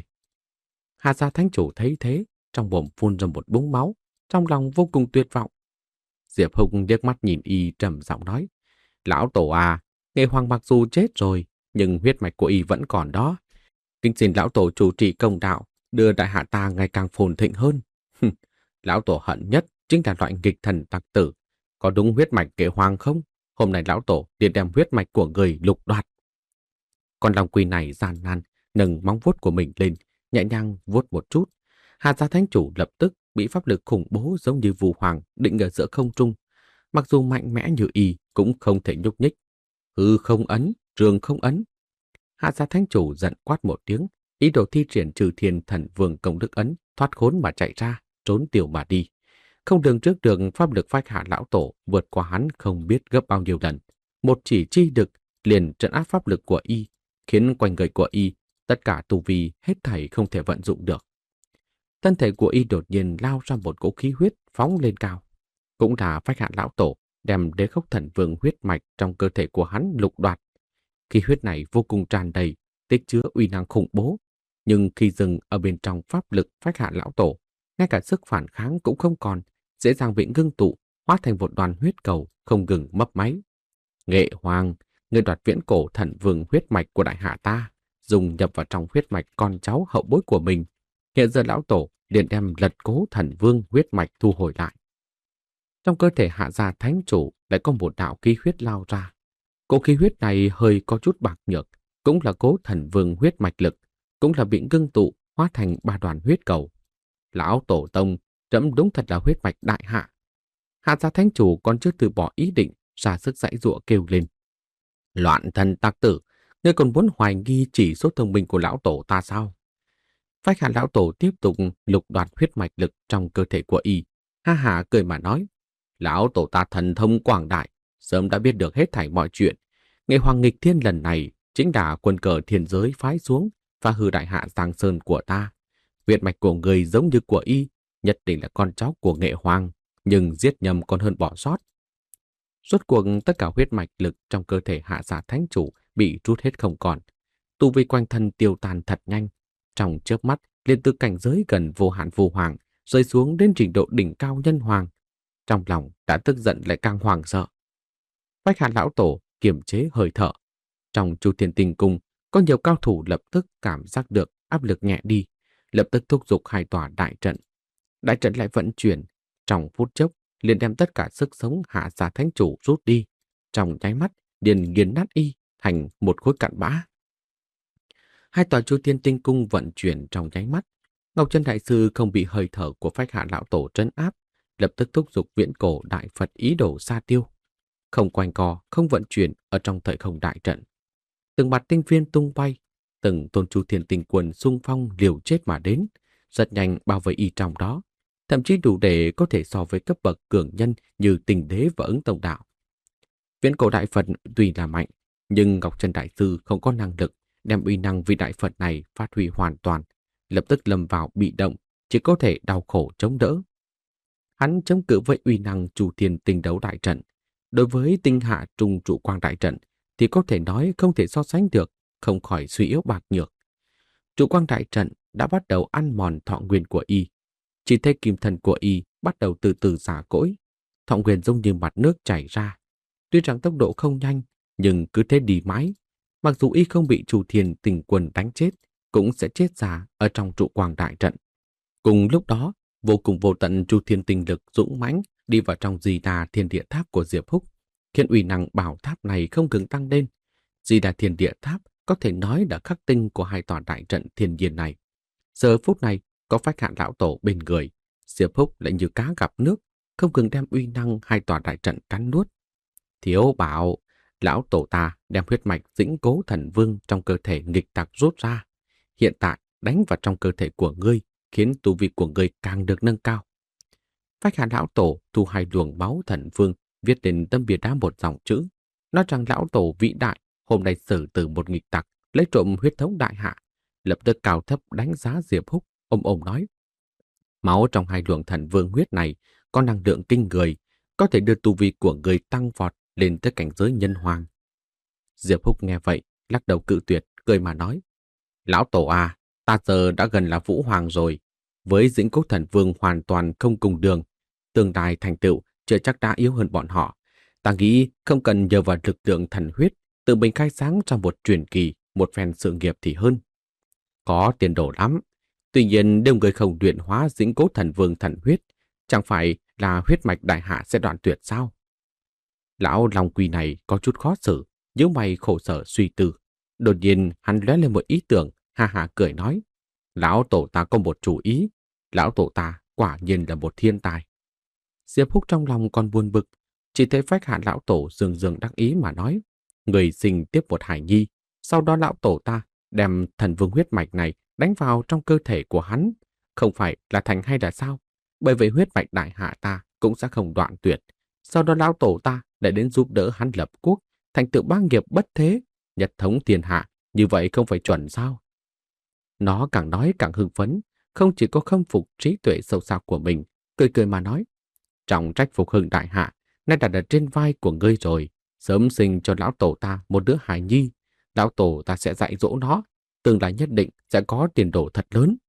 Hạ gia thánh chủ thấy thế, trong bụng phun ra một búng máu, trong lòng vô cùng tuyệt vọng. Diệp Húc liếc mắt nhìn y trầm giọng nói, lão tổ à, nghệ hoàng mặc dù chết rồi, nhưng huyết mạch của y vẫn còn đó. Kính xin lão tổ chủ trì công đạo, đưa đại hạ ta ngày càng phồn thịnh hơn. Lão tổ hận nhất chính là loại nghịch thần tặc tử. Có đúng huyết mạch kệ hoàng không? Hôm nay lão tổ liền đem huyết mạch của người lục đoạt. Con long quỷ này gian nan, nâng móng vuốt của mình lên, nhẹ nhàng vuốt một chút. Hạ gia thánh chủ lập tức bị pháp lực khủng bố giống như Vũ Hoàng định ở giữa không trung. Mặc dù mạnh mẽ như y cũng không thể nhúc nhích. Hư không ấn, trường không ấn. Hạ gia thánh chủ giận quát một tiếng, ý đồ thi triển trừ thiên thần vương công đức ấn, thoát khốn mà chạy ra, trốn tiểu mà đi. Không đường trước đường pháp lực phách hạ lão tổ vượt qua hắn không biết gấp bao nhiêu lần. Một chỉ chi đực liền trấn áp pháp lực của y, khiến quanh người của y tất cả tu vi hết thảy không thể vận dụng được. Thân thể của y đột nhiên lao ra một cỗ khí huyết phóng lên cao. Cũng là phách hạ lão tổ đem đế khốc thần vương huyết mạch trong cơ thể của hắn lục đoạt. Khí huyết này vô cùng tràn đầy, tích chứa uy năng khủng bố, nhưng khi dừng ở bên trong pháp lực phách hạ lão tổ, ngay cả sức phản kháng cũng không còn, dễ dàng bị ngưng tụ, hóa thành một đoàn huyết cầu không ngừng mấp máy. Nghệ Hoàng, người đoạt viễn cổ thần vương huyết mạch của đại hạ ta, dùng nhập vào trong huyết mạch con cháu hậu bối của mình. Hiện giờ lão tổ liền đem lật cố thần vương huyết mạch thu hồi lại. Trong cơ thể hạ gia thánh chủ lại có một đạo khí huyết lao ra. Cỗ khí huyết này hơi có chút bạc nhược, cũng là cố thần vương huyết mạch lực, cũng là bị ngưng tụ hóa thành ba đoàn huyết cầu. Lão tổ tông, trẫm đúng thật là huyết mạch đại hạ. Hạ gia thánh chủ còn chưa từ bỏ ý định, ra sức giãy giụa kêu lên. Loạn thần tặc tử, ngươi còn muốn hoài nghi chỉ số thông minh của lão tổ ta sao? Phách hạ lão tổ tiếp tục lục đoạt huyết mạch lực trong cơ thể của y, ha hả cười mà nói. Lão tổ ta thần thông quảng đại, sớm đã biết được hết thảy mọi chuyện. Nghệ Hoàng nghịch thiên lần này chính là quân cờ thiên giới phái xuống và hư đại hạ Giang Sơn của ta. Huyết mạch của người giống như của y, nhất định là con cháu của Nghệ Hoàng, nhưng giết nhầm còn hơn bỏ sót. Rốt cuộc tất cả huyết mạch lực trong cơ thể hạ giả thánh chủ bị rút hết không còn. Tu vi quanh thân tiêu tan thật nhanh. Trong chớp mắt, liền từ cảnh giới gần vô hạn vô hoàng, rơi xuống đến trình độ đỉnh cao nhân hoàng. Trong lòng đã tức giận lại càng hoàng sợ. Phách hạ lão tổ kiềm chế hơi thở. Trong Chu Thiên Tinh Cung, có nhiều cao thủ lập tức cảm giác được áp lực nhẹ đi, lập tức thúc giục hai tòa đại trận. Đại trận lại vận chuyển, trong phút chốc liền đem tất cả sức sống hạ gia thánh chủ rút đi. Trong nháy mắt, liền nghiền nát y thành một khối cặn bã. Hai tòa Chu Thiên Tinh Cung vận chuyển trong nháy mắt. Ngọc Chân Đại Sư không bị hơi thở của phách hạ lão tổ trấn áp, lập tức thúc giục viễn cổ đại Phật ý đồ sa tiêu. Không quanh co, không vận chuyển ở trong thời không đại trận. Từng mặt tinh viên tung bay, từng tôn Chu Thiên Tinh Quân xung phong liều chết mà đến, rất nhanh bao vây y trong đó, thậm chí đủ để có thể so với cấp bậc cường nhân như Tình Đế và Ứng Tông Đạo. Viễn cổ đại Phật tuy là mạnh, nhưng Ngọc Chân Đại Sư không có năng lực đem uy năng vị đại Phật này phát huy hoàn toàn, lập tức lâm vào bị động, chỉ có thể đau khổ chống đỡ. Hắn chống cự với uy năng Chu Thiên Tinh Đấu đại trận, đối với Tinh Hạ Trung Trụ Quang đại trận thì có thể nói không thể so sánh được, không khỏi suy yếu bạc nhược. Trụ Quang đại trận đã bắt đầu ăn mòn thọ nguyên của y, chỉ thấy kim thần của y bắt đầu từ từ già cỗi, thọ nguyên giống như mặt nước chảy ra. Tuy rằng tốc độ không nhanh, nhưng cứ thế đi mãi. Mặc dù y không bị Chu Thiên Tinh Quân đánh chết, cũng sẽ chết già ở trong Trụ Quang đại trận. Cùng lúc đó, vô cùng vô tận Chu Thiên tinh lực dũng mãnh đi vào trong Di Đà Thiên Địa Tháp của Diệp Húc, khiến uy năng bảo tháp này không ngừng tăng lên. Di Đà Thiên Địa Tháp có thể nói là khắc tinh của hai tòa đại trận thiên nhiên này. Giờ phút này có phách hạ lão tổ bên người, Diệp Húc lại như cá gặp nước, không ngừng đem uy năng hai tòa đại trận cắn nuốt. Thiếu bảo, lão tổ ta đem huyết mạch dĩnh cố thần vương trong cơ thể nghịch tặc rút ra, hiện tại đánh vào trong cơ thể của ngươi, khiến tu vi của ngươi càng được nâng cao. Phách hạ lão tổ thu hai luồng máu thần vương, viết lên tấm bia đá một dòng chữ, nói rằng lão tổ vĩ đại hôm nay xử tử một nghịch tặc, lấy trộm huyết thống đại hạ. Lập tức cao thấp đánh giá Diệp Húc, ôm ôm nói: máu trong hai luồng thần vương huyết này có năng lượng kinh người, có thể đưa tu vi của người tăng vọt lên tới cảnh giới nhân hoàng. Diệp Húc nghe vậy, lắc đầu cự tuyệt, cười mà nói: lão tổ à, ta giờ đã gần là vũ hoàng rồi, với dĩnh cố thần vương hoàn toàn không cùng đường, tương lai thành tựu chưa chắc đã yếu hơn bọn họ. Ta nghĩ không cần nhờ vào lực lượng thần huyết, tự mình khai sáng cho một truyền kỳ, một phen sự nghiệp thì hơn. Có tiền đồ lắm. Tuy nhiên nếu người không luyện hóa dĩnh cố thần vương thần huyết, chẳng phải là huyết mạch đại hạ sẽ đoạn tuyệt sao? Lão Long Quy này có chút khó xử, nhíu mày khổ sở suy tư. Đột nhiên hắn lóe lên một ý tưởng, ha ha cười nói: Lão tổ ta có một chủ ý. Lão tổ ta quả nhiên là một thiên tài. Diệp Húc trong lòng còn buồn bực, chỉ thấy Phách Hạ lão tổ dường dường đắc ý mà nói: Người sinh tiếp một hải nhi, sau đó lão tổ ta đem thần vương huyết mạch này đánh vào trong cơ thể của hắn, không phải là thành hay là sao? Bởi vậy huyết mạch đại hạ ta cũng sẽ không đoạn tuyệt. Sau đó lão tổ ta lại đến giúp đỡ hắn lập quốc, thành tựu bá nghiệp bất thế, nhật thống thiên hạ, như vậy không phải chuẩn sao? Nó càng nói càng hưng phấn, không chỉ có khâm phục trí tuệ sâu sắc của mình, cười cười mà nói: Trọng trách phục hưng đại hạ, nay đặt ở trên vai của ngươi rồi, sớm sinh cho lão tổ ta một đứa hài nhi, lão tổ ta sẽ dạy dỗ nó, tương lai nhất định sẽ có tiền đồ thật lớn.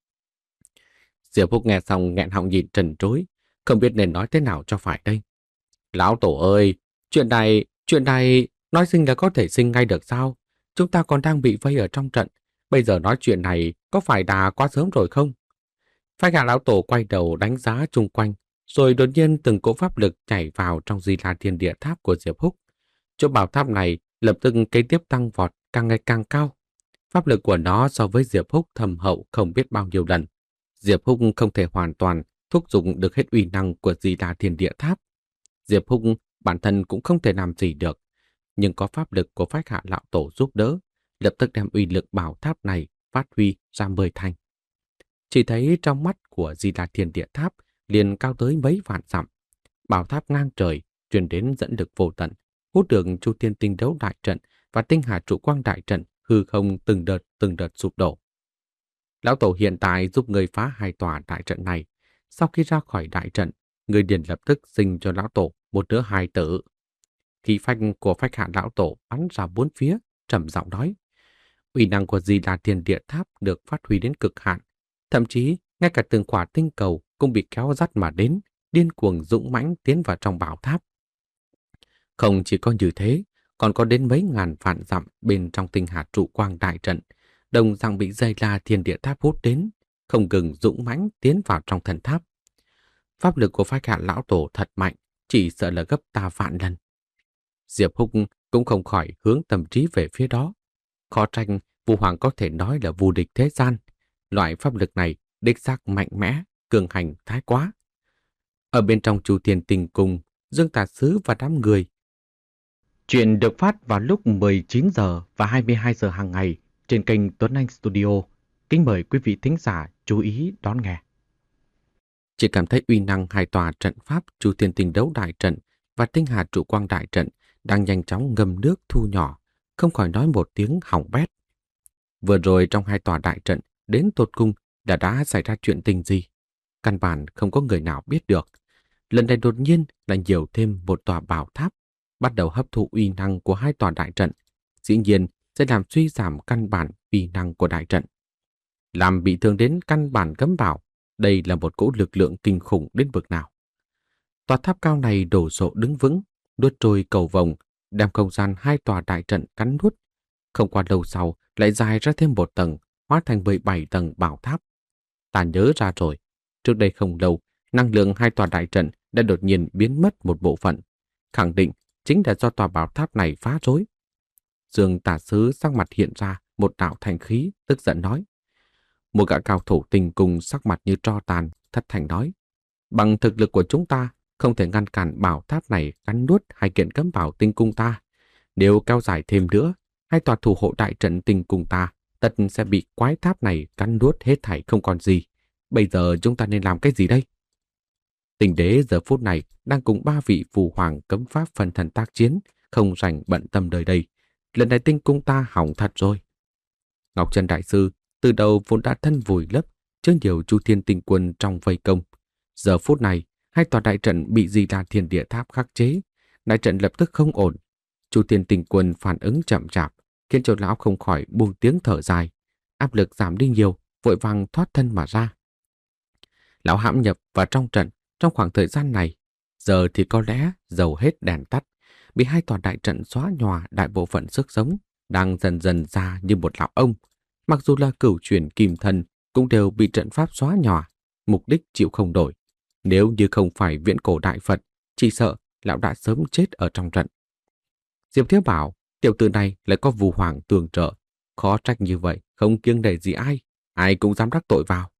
Diệp Húc nghe xong nghẹn họng nhìn trần trối, không biết nên nói thế nào cho phải đây. Lão tổ ơi, chuyện này, chuyện này, nói sinh là có thể sinh ngay được sao? Chúng ta còn đang bị vây ở trong trận, bây giờ nói chuyện này có phải đã quá sớm rồi không? Phách Hạ lão tổ quay đầu đánh giá chung quanh, rồi đột nhiên từng cỗ pháp lực chảy vào trong Di La Thiên Địa Tháp của Diệp Húc. Chỗ bảo tháp này lập tức kế tiếp tăng vọt, càng ngày càng cao. Pháp lực của nó so với Diệp Húc thâm hậu không biết bao nhiêu lần. Diệp Húc không thể hoàn toàn thúc giục được hết uy năng của Di La Thiên Địa Tháp. Diệp Húc bản thân cũng không thể làm gì được, nhưng có pháp lực của Phách Hạ lão tổ giúp đỡ, lập tức đem uy lực bảo tháp này phát huy ra mười thành. Chỉ thấy trong mắt của Di La Thiên Địa Tháp liền cao tới mấy vạn dặm. Bảo tháp ngang trời truyền đến dẫn lực vô tận, hút đường Chu Thiên Tinh Đấu đại trận và Tinh Hà Trụ Quang đại trận hư không từng đợt từng đợt sụp đổ. Lão tổ hiện tại giúp người phá hai tòa đại trận này. Sau khi ra khỏi đại trận, người liền lập tức sinh cho lão tổ một đứa hài tử. Khí phách của Phách Hạ lão tổ bắn ra bốn phía, trầm giọng nói: uy năng của Di La Thiên Địa Tháp được phát huy đến cực hạn, thậm chí ngay cả từng quả tinh cầu cũng bị kéo dắt mà đến, điên cuồng dũng mãnh tiến vào trong bảo tháp. Không chỉ có như thế, còn có đến mấy ngàn vạn dặm bên trong Tinh Hà Trụ Quang đại trận, đồng dạng bị Di La Thiên Địa Tháp hút đến, không ngừng dũng mãnh tiến vào trong thần tháp. Pháp lực của Phách Hạ lão tổ thật mạnh, chỉ sợ là gấp ta vạn lần. Diệp Húc cũng không khỏi hướng tâm trí về phía đó. Khó tranh, Vu Hoàng có thể nói là vô địch thế gian. Loại pháp lực này đích xác mạnh mẽ, cường hành thái quá. Ở bên trong Chu Thiên Tinh Cung, Dương Tà Sứ và đám người. Chuyện được phát vào lúc mười chín giờ và hai mươi hai giờ hàng ngày trên kênh Tuấn Anh Studio. Kính mời quý vị thính giả chú ý đón nghe. Chỉ cảm thấy uy năng hai tòa trận pháp Chu Thiên Tinh Đấu đại trận và Tinh Hà Trụ Quang đại trận đang nhanh chóng ngâm nước thu nhỏ, không khỏi nói một tiếng hỏng bét. Vừa rồi trong hai tòa đại trận đến tột cùng đã đã xảy ra chuyện tình gì? Căn bản không có người nào biết được. Lần này đột nhiên là nhiều thêm một tòa bảo tháp, bắt đầu hấp thụ uy năng của hai tòa đại trận, dĩ nhiên sẽ làm suy giảm căn bản uy năng của đại trận, làm bị thương đến căn bản cấm bảo. Đây là một cỗ lực lượng kinh khủng đến vực nào. Tòa tháp cao này đổ sộ đứng vững, nuốt trôi cầu vồng, đem không gian hai tòa đại trận cắn nuốt. Không qua lâu sau lại dài ra thêm một tầng, hóa thành mười bảy tầng bảo tháp. Ta nhớ ra rồi, trước đây không lâu, năng lượng hai tòa đại trận đã đột nhiên biến mất một bộ phận, khẳng định chính là do tòa bảo tháp này phá rối. Dương Tà Sứ sắc mặt hiện ra một đạo thanh khí, tức giận nói. Một gã cao thủ Tinh Cung sắc mặt như tro tàn, thất thành nói: bằng thực lực của chúng ta không thể ngăn cản bảo tháp này cắn nuốt hai kiện cấm bảo Tinh Cung ta. Nếu kéo dài thêm nữa, hai tòa thủ hộ đại trận Tinh Cung ta tất sẽ bị quái tháp này cắn nuốt hết thảy không còn gì. Bây giờ chúng ta nên làm cái gì đây? Tình đế giờ phút này đang cùng ba vị phù hoàng cấm pháp phân thần tác chiến, không rảnh bận tâm đời đây. Lần này Tinh Cung ta hỏng thật rồi. Ngọc Trân đại sư từ đầu vốn đã thân vùi lấp chứa nhiều Chu Thiên Tinh quân trong vây công. Giờ phút này, hai tòa đại trận bị Di La Thiên Địa Tháp khắc chế, đại trận lập tức không ổn. Chu Thiên Tinh quân phản ứng chậm chạp, khiến cho lão không khỏi buông tiếng thở dài, áp lực giảm đi nhiều, vội vàng thoát thân mà ra. Lão hãm nhập vào trong trận trong khoảng thời gian này, giờ thì có lẽ dầu hết đèn tắt, bị hai tòa đại trận xóa nhòa đại bộ phận sức sống, đang dần dần già như một lão ông. Mặc dù là cửu chuyển kim thân, cũng đều bị trận pháp xóa nhòa, mục đích chịu không đổi. Nếu như không phải viễn cổ đại Phật, chỉ sợ lão đã sớm chết ở trong trận. Diệp Thiếu bảo, tiểu tử này lại có Vu Hoàng tường trợ, khó trách như vậy, không kiêng nể gì ai, ai cũng dám đắc tội vào.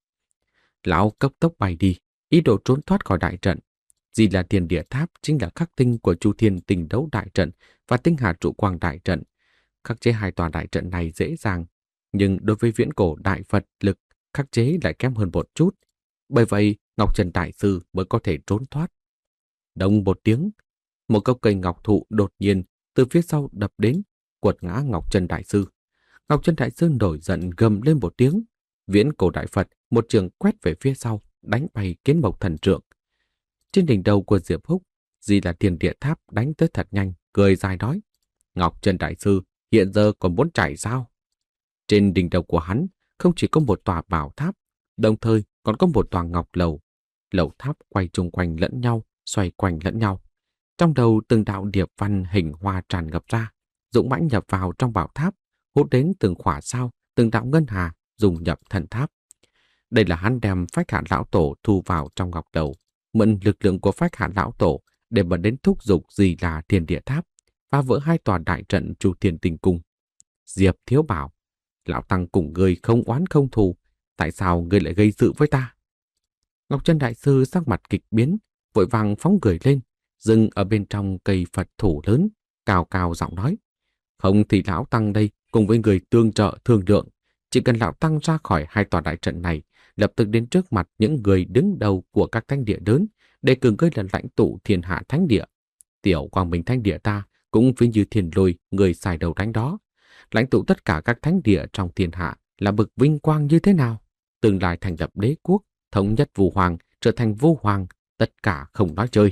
Lão cấp tốc bay đi, ý đồ trốn thoát khỏi đại trận. Gì là Thiên Địa Tháp chính là khắc tinh của Chu Thiên Tình Đấu đại trận và Tinh Hà Trụ Quang đại trận. Khắc chế hai tòa đại trận này dễ dàng, nhưng đối với viễn cổ đại Phật lực khắc chế lại kém hơn một chút. Bởi vậy, Ngọc Trần Đại Sư mới có thể trốn thoát. Đông một tiếng, một gốc cây ngọc thụ đột nhiên từ phía sau đập đến, quật ngã Ngọc Trần Đại Sư. Ngọc Trần Đại Sư nổi giận gầm lên một tiếng. Viễn cổ đại Phật một trường quét về phía sau, đánh bay Kiến Mộc Thần Trượng. Trên đỉnh đầu của Diệp Húc, Di là Thiên Địa Tháp đánh tới thật nhanh, cười dài nói: Ngọc Trần Đại Sư hiện giờ còn muốn chạy sao? Trên đỉnh đầu của hắn không chỉ có một tòa bảo tháp, đồng thời còn có một tòa ngọc lầu. Lầu tháp quay chung quanh lẫn nhau, xoay quanh lẫn nhau. Trong đầu từng đạo điệp văn hình hoa tràn ngập ra, dũng mãnh nhập vào trong bảo tháp, hút đến từng khỏa sao, từng đạo ngân hà dùng nhập thần tháp. Đây là hắn đem Phách Hạ Lão Tổ thu vào trong ngọc lầu, mượn lực lượng của Phách Hạ Lão Tổ để mà đến thúc giục gì là Thiên Địa Tháp, phá vỡ hai tòa đại trận Chu Thiên Tinh Cung. Diệp Thiếu bảo, lão tăng cùng ngươi không oán không thù, tại sao ngươi lại gây sự với ta? Ngọc Trân Đại Sư sắc mặt kịch biến, vội vàng phóng người lên, dừng ở bên trong cây Phật thủ lớn, cao cao giọng nói: Không thì lão tăng đây cùng với người tương trợ thương lượng, chỉ cần lão tăng ra khỏi hai tòa đại trận này, lập tức đến trước mặt những người đứng đầu của các thánh địa lớn, để cử ngươi là lãnh tụ thiên hạ thánh địa. Tiểu Quang Minh thánh địa ta cũng ví như thiên lôi người xài đầu đánh đó. Lãnh tụ tất cả các thánh địa trong thiên hạ là bực vinh quang như thế nào? Tương lai thành lập đế quốc, thống nhất Vu Hoàng, trở thành Vu Hoàng, tất cả không nói chơi.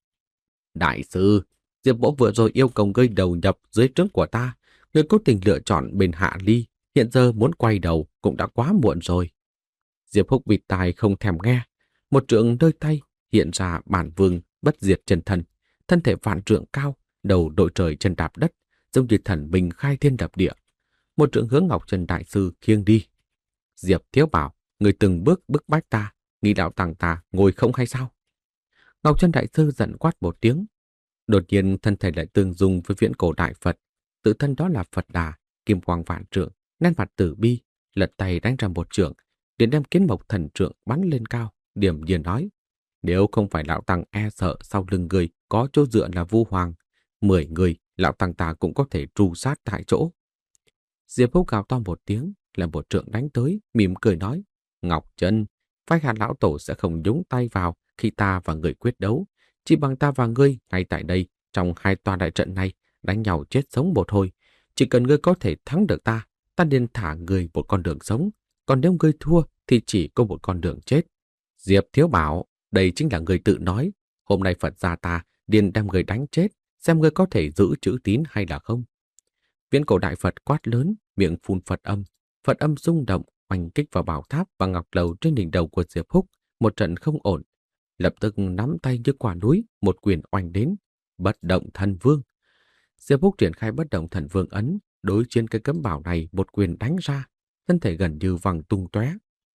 Đại sư, Diệp Mỗ vừa rồi yêu cầu ngươi đầu nhập dưới trướng của ta, ngươi cố tình lựa chọn bên Hạ Ly, hiện giờ muốn quay đầu cũng đã quá muộn rồi. Diệp Húc bịt tai không thèm nghe, một trượng nơi tay hiện ra bản vương bất diệt chân thân, thân thể vạn trượng cao, đầu đội trời chân đạp đất, giống như thần bình khai thiên đập địa. Một trượng hướng Ngọc Trần Đại Sư khiêng đi. Diệp Thiếu bảo, người từng bước bức bách ta, nghĩ đạo tăng ta ngồi không hay sao? Ngọc Trân Đại Sư giận quát một tiếng. Đột nhiên thân thể lại tương dung với viễn cổ đại Phật. Tự thân đó là Phật Đà, kim quang vạn trượng, nét mặt tử bi, lật tay đánh ra một trượng, liền đem Kiến Mộc Thần Trượng bắn lên cao, điểm nhiên nói: Nếu không phải lão tăng e sợ sau lưng người có chỗ dựa là Vu Hoàng, mười người lão tăng ta cũng có thể tru sát tại chỗ. Diệp Húc gào to một tiếng, là một trượng đánh tới, mỉm cười nói: Ngọc Trân, Phách Hạ Lão Tổ sẽ không nhúng tay vào khi ta và người quyết đấu, chỉ bằng ta và ngươi ngay tại đây trong hai tòa đại trận này đánh nhau chết sống một hồi. Chỉ cần ngươi có thể thắng được ta, ta nên thả ngươi một con đường sống, còn nếu ngươi thua thì chỉ có một con đường chết. Diệp Thiếu bảo, đây chính là ngươi tự nói, hôm nay Phật gia ta liền đem ngươi đánh chết, xem ngươi có thể giữ chữ tín hay là không. Viễn cổ đại Phật quát lớn, miệng phun Phật âm, Phật âm rung động, oanh kích vào bảo tháp và ngọc lầu trên đỉnh đầu của Diệp Húc, một trận không ổn. Lập tức nắm tay như quả núi, một quyền oanh đến, bất động thần vương. Diệp Húc triển khai bất động thần vương ấn, đối chiến cái cấm bảo này một quyền đánh ra, thân thể gần như văng tung tóe.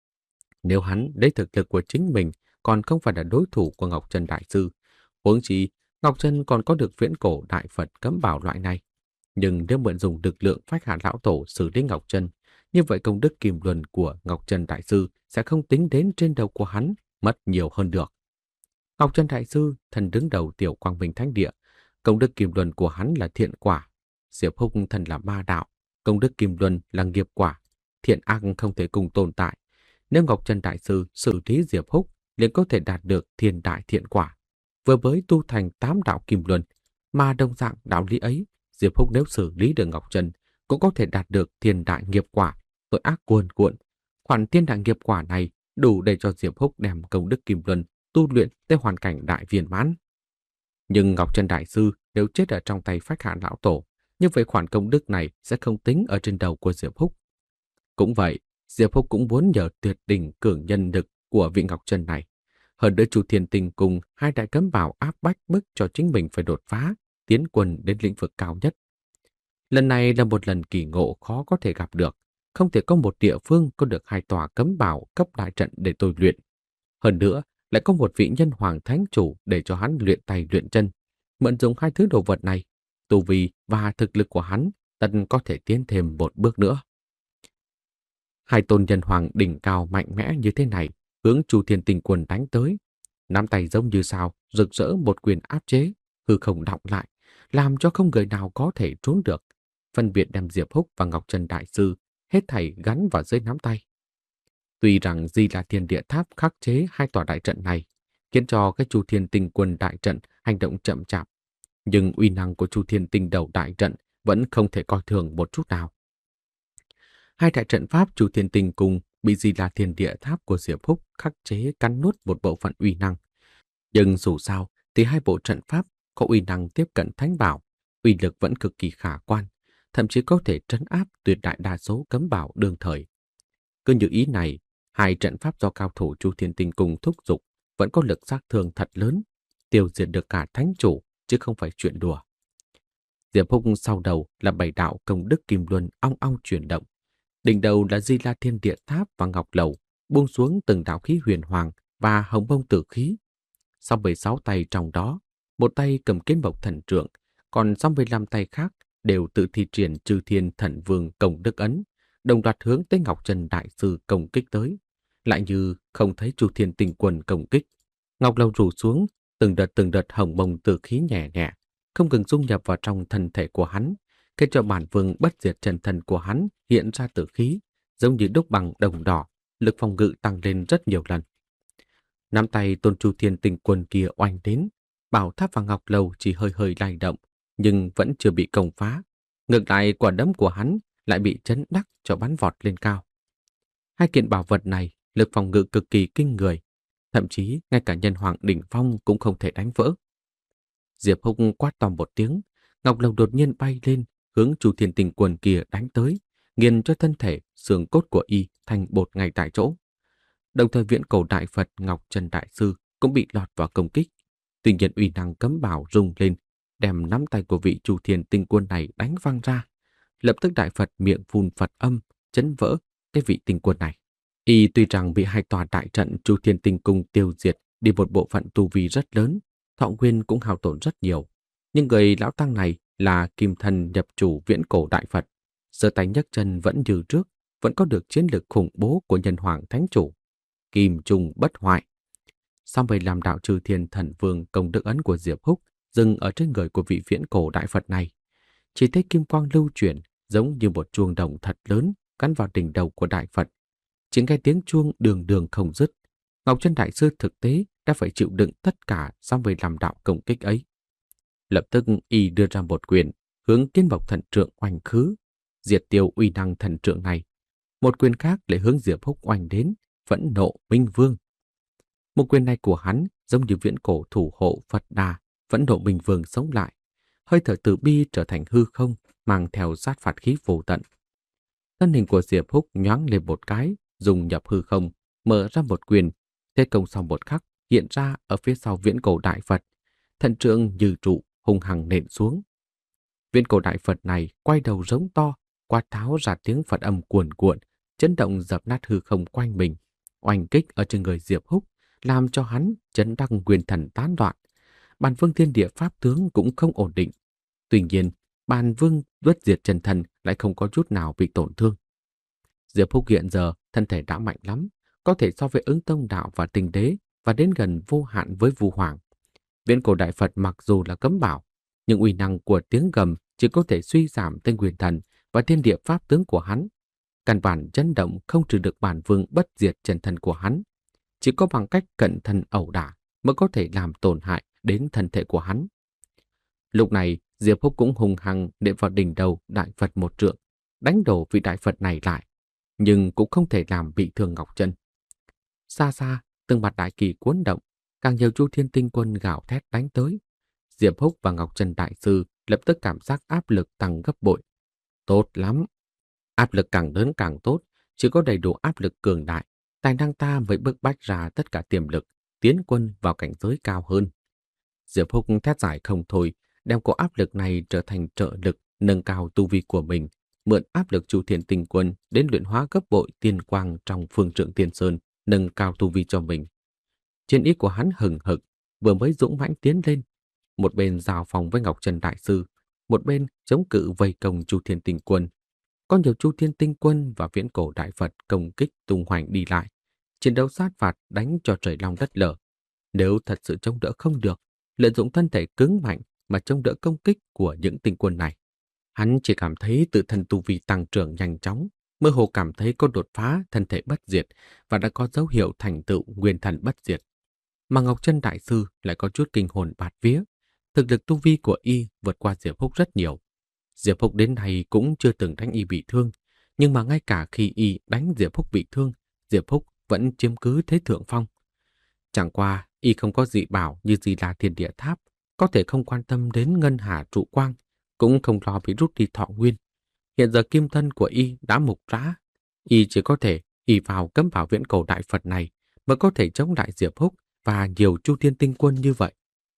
Nếu hắn lấy thực lực của chính mình còn không phải là đối thủ của Ngọc Trân Đại Sư, huống chi Ngọc Trân còn có được viễn cổ đại Phật cấm bảo loại này. Nhưng nếu mượn dùng lực lượng Phách Hạ Lão Tổ xử lý Ngọc Trân, như vậy công đức kim luân của Ngọc Trân Đại Sư sẽ không tính đến trên đầu của hắn, mất nhiều hơn được. Ngọc Trân Đại Sư thần đứng đầu Tiểu Quang Minh Thánh Địa, công đức kim luân của hắn là thiện quả. Diệp Húc thần là ma đạo, công đức kim luân là nghiệp quả, thiện ác không thể cùng tồn tại. Nếu Ngọc Trân Đại Sư xử lý Diệp Húc, liền có thể đạt được thiên đại thiện quả, vừa mới tu thành tám đạo kim luân, mà đồng dạng đạo lý ấy, Diệp Húc nếu xử lý được Ngọc Trân cũng có thể đạt được thiên đại nghiệp quả, tội ác cuồn cuộn. Khoản thiên đại nghiệp quả này đủ để cho Diệp Húc đem công đức kim luân tu luyện tới hoàn cảnh đại viên mãn. Nhưng Ngọc Trân Đại Sư nếu chết ở trong tay Phách Hạ Lão Tổ, như vậy khoản công đức này sẽ không tính ở trên đầu của Diệp Húc. Cũng vậy, Diệp Húc cũng muốn nhờ tuyệt đỉnh cường nhân lực của vị Ngọc Trân này. Hơn nữa Chu Thiên Tinh cùng hai đại cấm bảo áp bách bức cho chính mình phải đột phá, tiến quân đến lĩnh vực cao nhất. Lần này là một lần kỳ ngộ khó có thể gặp được. Không thể có một địa phương có được hai tòa cấm bảo cấp đại trận để tôi luyện. Hơn nữa, lại có một vị nhân hoàng thánh chủ để cho hắn luyện tay luyện chân. Mượn dùng hai thứ đồ vật này, tu vi và thực lực của hắn tất có thể tiến thêm một bước nữa. Hai tôn nhân hoàng đỉnh cao mạnh mẽ như thế này hướng Chu Thiên Tinh Quân đánh tới. Nắm tay giống như sao rực rỡ một quyền áp chế, hư không đọng lại, làm cho không người nào có thể trốn được. Phân biệt đem Diệp Húc và Ngọc Trân Đại Sư hết thảy gắn vào dưới nắm tay. Tuy rằng Di La Thiên Địa Tháp khắc chế hai tòa đại trận này, khiến cho cái Chu Thiên Tinh Quân đại trận hành động chậm chạp, nhưng uy năng của Chu Thiên Tinh Đầu đại trận vẫn không thể coi thường một chút nào. Hai đại trận pháp Chu Thiên Tinh Cung bị Di La Thiên Địa Tháp của Diệp Húc khắc chế cắn nuốt một bộ phận uy năng. Nhưng dù sao thì hai bộ trận pháp có uy năng tiếp cận thánh bảo, uy lực vẫn cực kỳ khả quan, thậm chí có thể trấn áp tuyệt đại đa số cấm bảo đương thời. Cứ như ý này, hai trận pháp do cao thủ Chu Thiên Tinh Cung thúc giục vẫn có lực sát thương thật lớn, tiêu diệt được cả thánh chủ chứ không phải chuyện đùa. Diệp Húc sau đầu là bảy đạo công đức kim luân ong ong chuyển động, đỉnh đầu là Di La Thiên Địa Tháp và Ngọc Lầu, buông xuống từng đạo khí huyền hoàng và hồng bông tử khí. Sau mười sáu tay trong đó, một tay cầm kiến mộc thần trượng, còn sáu mươi lăm tay khác đều tự thi triển Chư Thiên Thần Vương công đức ấn, đồng loạt hướng tới Ngọc Trân Đại Sư công kích tới. Lại như không thấy Chu Thiên Tinh Quân công kích, Ngọc Lầu rủ xuống, từng đợt từng đợt hồng bông tử khí nhẹ nhẹ, không ngừng dung nhập vào trong thân thể của hắn, khiến cho bản vương bất diệt chân thần của hắn hiện ra tử khí, giống như đúc bằng đồng đỏ, lực phòng ngự tăng lên rất nhiều lần. Nắm tay tôn Chu Thiên Tinh Quân kia oanh đến, bảo tháp và Ngọc Lầu chỉ hơi hơi lay động, nhưng vẫn chưa bị công phá. Ngược lại quả đấm của hắn lại bị chấn đắc cho bắn vọt lên cao. Hai kiện bảo vật này lực phòng ngự cực kỳ kinh người, thậm chí ngay cả nhân hoàng đỉnh phong cũng không thể đánh vỡ. Diệp Húc quát to một tiếng, Ngọc Lầu đột nhiên bay lên, hướng Chu Thiên Tinh Quân kia đánh tới, nghiền cho thân thể xương cốt của y thành bột ngay tại chỗ. Đồng thời Viễn Cổ Đại Phật Ngọc Trân Đại Sư cũng bị lọt vào công kích. Tuy nhiên uy năng cấm bảo rung lên, đem nắm tay của vị Chu Thiên Tinh Quân này đánh văng ra. Lập tức Đại Phật miệng phun Phật âm, chấn vỡ cái vị tinh quân này. Y tuy rằng bị hai tòa đại trận Chu Thiên Tinh Cung tiêu diệt đi một bộ phận tu vi rất lớn, thọ nguyên cũng hao tổn rất nhiều. Nhưng người lão tăng này là kim thân nhập chủ Viễn Cổ Đại Phật, giơ tay nhấc chân vẫn như trước, vẫn có được chiến lược khủng bố của nhân hoàng thánh chủ. Kim trùng bất hoại. Sau mười lăm đạo Chư Thiên Thần Vương công đức ấn của Diệp Húc dừng ở trên người của vị Viễn Cổ Đại Phật này, chỉ thấy kim quang lưu chuyển giống như một chuông đồng thật lớn cắn vào đỉnh đầu của Đại Phật. Chỉ nghe tiếng chuông đường đường không dứt. Ngọc Trân Đại Sư thực tế đã phải chịu đựng tất cả sau mười lăm đạo công kích ấy. Lập tức y đưa ra một quyền hướng Kiến Mộc Thần Trượng oanh khứ, diệt tiêu uy năng thần trượng này. Một quyền khác lại hướng Diệp Húc oanh đến, Phẫn Nộ Minh Vương. Một quyền này của hắn giống như viễn cổ thủ hộ Phật Đà, Phẫn Nộ Minh Vương sống lại, hơi thở từ bi trở thành hư không, mang theo sát phạt khí vô tận. Thân hình của Diệp Húc nhoáng lên một cái, dùng nhập hư không, mở ra một quyền, thế công sau một khắc hiện ra ở phía sau Viễn Cổ Đại Phật, thần trượng như trụ hung hăng nện xuống. Viễn Cổ Đại Phật này quay đầu giống to, quát tháo ra tiếng Phật âm cuồn cuộn, chấn động dập nát hư không quanh mình, oanh kích ở trên người Diệp Húc, làm cho hắn chấn đăng nguyên thần tán loạn. Bàn Vương Thiên Địa pháp tướng cũng không ổn định. Tuy nhiên, Bàn Vương bất diệt chân thần lại không có chút nào bị tổn thương. Diệp Húc hiện giờ thân thể đã mạnh lắm, có thể so với Ứng Tông Đạo và Tinh Đế và đến gần vô hạn với Vu Hoàng. Viễn Cổ Đại Phật mặc dù là cấm bảo, nhưng uy năng của tiếng gầm chỉ có thể suy giảm tên nguyên thần và thiên địa pháp tướng của hắn. Căn bản chấn động không trừ được Bản Vương bất diệt chân thần của hắn. Chỉ có bằng cách cận thân ẩu đả mới có thể làm tổn hại đến thân thể của hắn. Lúc này, Diệp Húc cũng hùng hăng nện vào đỉnh đầu Đại Phật một trượng, đánh đổ vị Đại Phật này lại, nhưng cũng không thể làm bị thương Ngọc Trân. Xa xa, từng mặt đại kỳ cuốn động, càng nhiều Chu Thiên Tinh Quân gào thét đánh tới. Diệp Húc và Ngọc Trân Đại Sư lập tức cảm giác áp lực tăng gấp bội. Tốt lắm! Áp lực càng lớn càng tốt, chỉ có đầy đủ áp lực cường đại, tài năng ta mới bức bách ra tất cả tiềm lực, tiến quân vào cảnh giới cao hơn. Diệp Húc thét giải không thôi, đem cổ áp lực này trở thành trợ lực nâng cao tu vi của mình, mượn áp lực Chu Thiên Tinh Quân đến luyện hóa gấp bội tiên quang trong phương trượng tiên sơn, nâng cao tu vi cho mình. Chiến ý của hắn hừng hực, vừa mới dũng mãnh tiến lên, một bên giao phòng với Ngọc Trân Đại Sư, một bên chống cự vây công Chu Thiên Tinh Quân. Có nhiều Chu Thiên Tinh Quân và Viễn Cổ Đại Phật công kích tung hoành đi lại, chiến đấu sát phạt đánh cho trời long đất lở. Nếu thật sự chống đỡ không được, lợi dụng thân thể cứng mạnh mà chống đỡ công kích của những tinh quân này, hắn chỉ cảm thấy tự thân tu vi tăng trưởng nhanh chóng, mơ hồ cảm thấy có đột phá thân thể bất diệt và đã có dấu hiệu thành tựu nguyên thần bất diệt. Mà Ngọc Trân Đại Sư lại có chút kinh hồn bạt vía, thực lực tu vi của y vượt qua Diệp Húc rất nhiều. Diệp Húc đến nay cũng chưa từng đánh y bị thương, nhưng mà ngay cả khi y đánh Diệp Húc bị thương, Diệp Húc vẫn chiếm cứ thế thượng phong. Chẳng qua, y không có dị bảo như Di La Thiên Địa Tháp, có thể không quan tâm đến ngân hà trụ quang, cũng không lo bị rút đi thọ nguyên. Hiện giờ kim thân của y đã mục rã, y chỉ có thể y vào cấm bảo Viễn Cổ Đại Phật này mới có thể chống lại Diệp Húc và nhiều Chu Thiên Tinh Quân như vậy.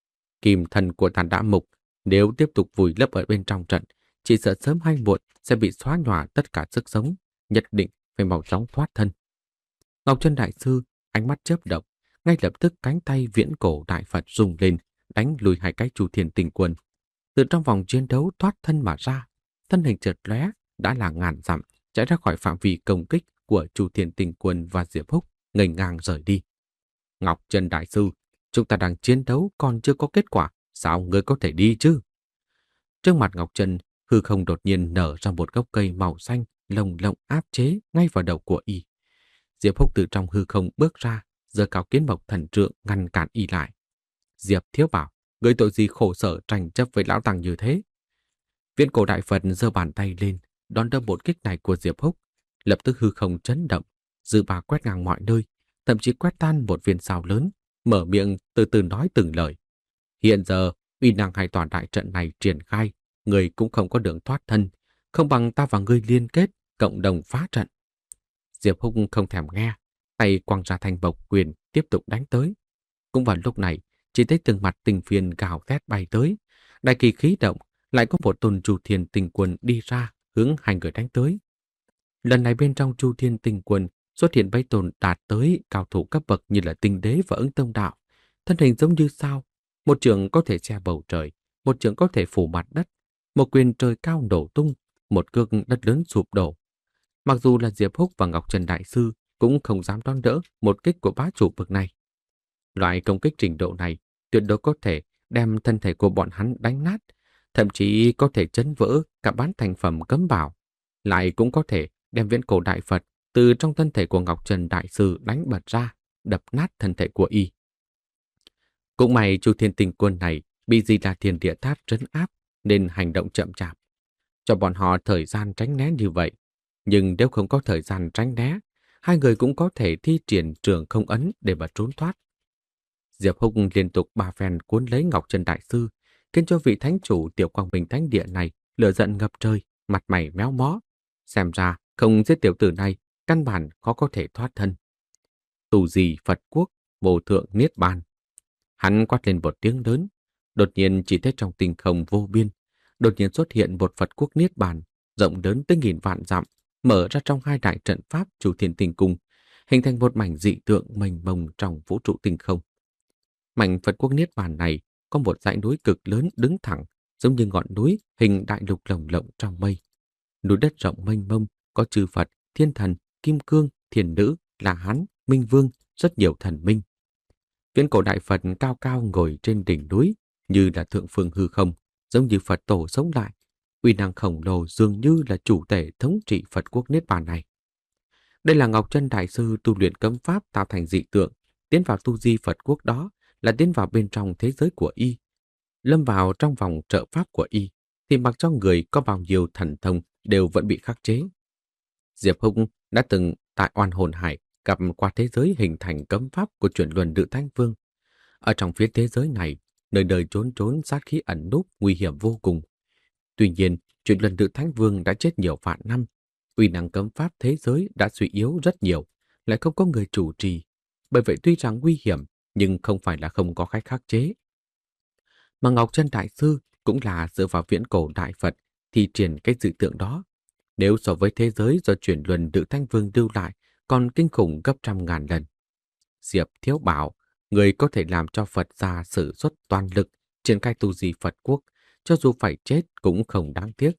Kim thân của tàn đã mục, nếu tiếp tục vùi lấp ở bên trong trận, chỉ sợ sớm hay muộn sẽ bị xóa nhòa tất cả sức sống, nhất định phải mau chóng thoát thân. Ngọc Trân Đại Sư ánh mắt chớp động, ngay lập tức cánh tay Viễn Cổ Đại Phật rung lên, đánh lùi hai cái Chu Thiên Tinh Quân. Từ trong vòng chiến đấu thoát thân mà ra, thân hình chợt lóe đã là ngàn dặm, chạy ra khỏi phạm vi công kích của Chu Thiên Tinh Quân và Diệp Húc, nghênh ngang rời đi. Ngọc Trân Đại Sư, chúng ta đang chiến đấu còn chưa có kết quả, sao ngươi có thể đi chứ? Trước mặt Ngọc Trân, hư không đột nhiên nở ra một gốc cây màu xanh, lồng lộng áp chế ngay vào đầu của y. Diệp Húc từ trong hư không bước ra, giơ cao kiến mộc thần trượng ngăn cản y lại. Diệp Thiếu Bảo, ngươi tội gì khổ sở tranh chấp với lão tăng như thế? Viễn Cổ Đại Phật giơ bàn tay lên, đón đỡ một kích này của Diệp Húc, lập tức hư không chấn động, dư bà quét ngang mọi nơi, thậm chí quét tan một viên sao lớn, mở miệng từ từ nói từng lời. Hiện giờ, uy năng hai tòa đại trận này triển khai, người cũng không có đường thoát thân, không bằng ta và ngươi liên kết, cộng đồng phá trận. Diệp Húc không thèm nghe, tay quăng ra thanh bộc quyền tiếp tục đánh tới. Cũng vào lúc này, chỉ thấy từng mặt tình phiền gào thét bay tới, đại kỳ khí động, lại có một tôn Chu Thiên Tinh Quân đi ra hướng hai người đánh tới. Lần này bên trong Chu Thiên Tinh Quân xuất hiện mấy tôn đạt tới cao thủ cấp bậc như là Tinh Đế và Ứng Tông Đạo, thân hình giống như sao, một trường có thể che bầu trời, một trường có thể phủ mặt đất, một quyền trời cao nổ tung, một cước đất lớn sụp đổ. Mặc dù là Diệp Húc và Ngọc Trân Đại Sư cũng không dám đón đỡ một kích của bá chủ bậc này. Loại công kích trình độ này tuyệt đối có thể đem thân thể của bọn hắn đánh nát, thậm chí có thể chấn vỡ cả bán thành phẩm cấm bảo, lại cũng có thể đem Viễn Cổ Đại Phật từ trong thân thể của Ngọc Trân Đại Sư đánh bật ra, đập nát thân thể của y. Cũng may Chu Thiên Tinh Quân này bị Di La Thiên Địa Tháp trấn áp nên hành động chậm chạp, cho bọn họ thời gian tránh né như vậy. Nhưng nếu không có thời gian tránh né, hai người cũng có thể thi triển trường không ấn để mà trốn thoát. Diệp Húc liên tục ba phen cuốn lấy Ngọc Trân Đại Sư, khiến cho vị thánh chủ Tiểu Quang Minh Thánh Địa này lửa giận ngập trời, mặt mày méo mó. Xem ra không giết tiểu tử này, căn bản khó có thể thoát thân. Tù gì Phật quốc, vô thượng niết bàn. Hắn quát lên một tiếng lớn, đột nhiên chỉ thấy trong tinh không vô biên, đột nhiên xuất hiện một Phật quốc niết bàn, rộng lớn tới nghìn vạn dặm, mở ra trong hai đại trận pháp Chu Thiên Tinh Cung, hình thành một mảnh dị tượng mênh mông trong vũ trụ tinh không. Mảnh Phật quốc niết bàn này có một dãy núi cực lớn đứng thẳng, giống như ngọn núi hình đại lục lồng lộng trong mây. Núi đất rộng mênh mông, có chư Phật, thiên thần, kim cương, thiền nữ, La Hán, Minh Vương, rất nhiều thần minh. Viễn Cổ Đại Phật cao cao ngồi trên đỉnh núi, như là thượng phương hư không, giống như Phật tổ sống lại. Uy năng khổng lồ dường như là chủ tể thống trị Phật quốc niết bàn này. Đây là Ngọc Trân Đại Sư tu luyện cấm pháp tạo thành dị tượng, tiến vào tu di Phật quốc đó là tiến vào bên trong thế giới của y. Lâm vào trong vòng trợ pháp của y, thì mặc cho người có bao nhiêu thần thông đều vẫn bị khắc chế. Diệp Húc đã từng tại Oan Hồn Hải gặp qua thế giới hình thành cấm pháp của chuyển luân Đự Thánh Vương. Ở trong phía thế giới này, nơi đời trốn trốn sát khí ẩn núp nguy hiểm vô cùng. Tuy nhiên, chuyển luân Đự Thánh Vương đã chết nhiều vạn năm, uy năng cấm pháp thế giới đã suy yếu rất nhiều, lại không có người chủ trì. Bởi vậy tuy rằng nguy hiểm, nhưng không phải là không có khách khắc chế. Mà Ngọc Trân Đại Sư cũng là dựa vào viễn cổ đại Phật thì triển cái dự tượng đó. Nếu so với thế giới do chuyển luân Lữ Thanh Vương lưu lại còn kinh khủng gấp trăm ngàn lần. Diệp Thiếu bảo, người có thể làm cho Phật gia sử xuất toàn lực triển khai tu di Phật quốc, cho dù phải chết cũng không đáng tiếc.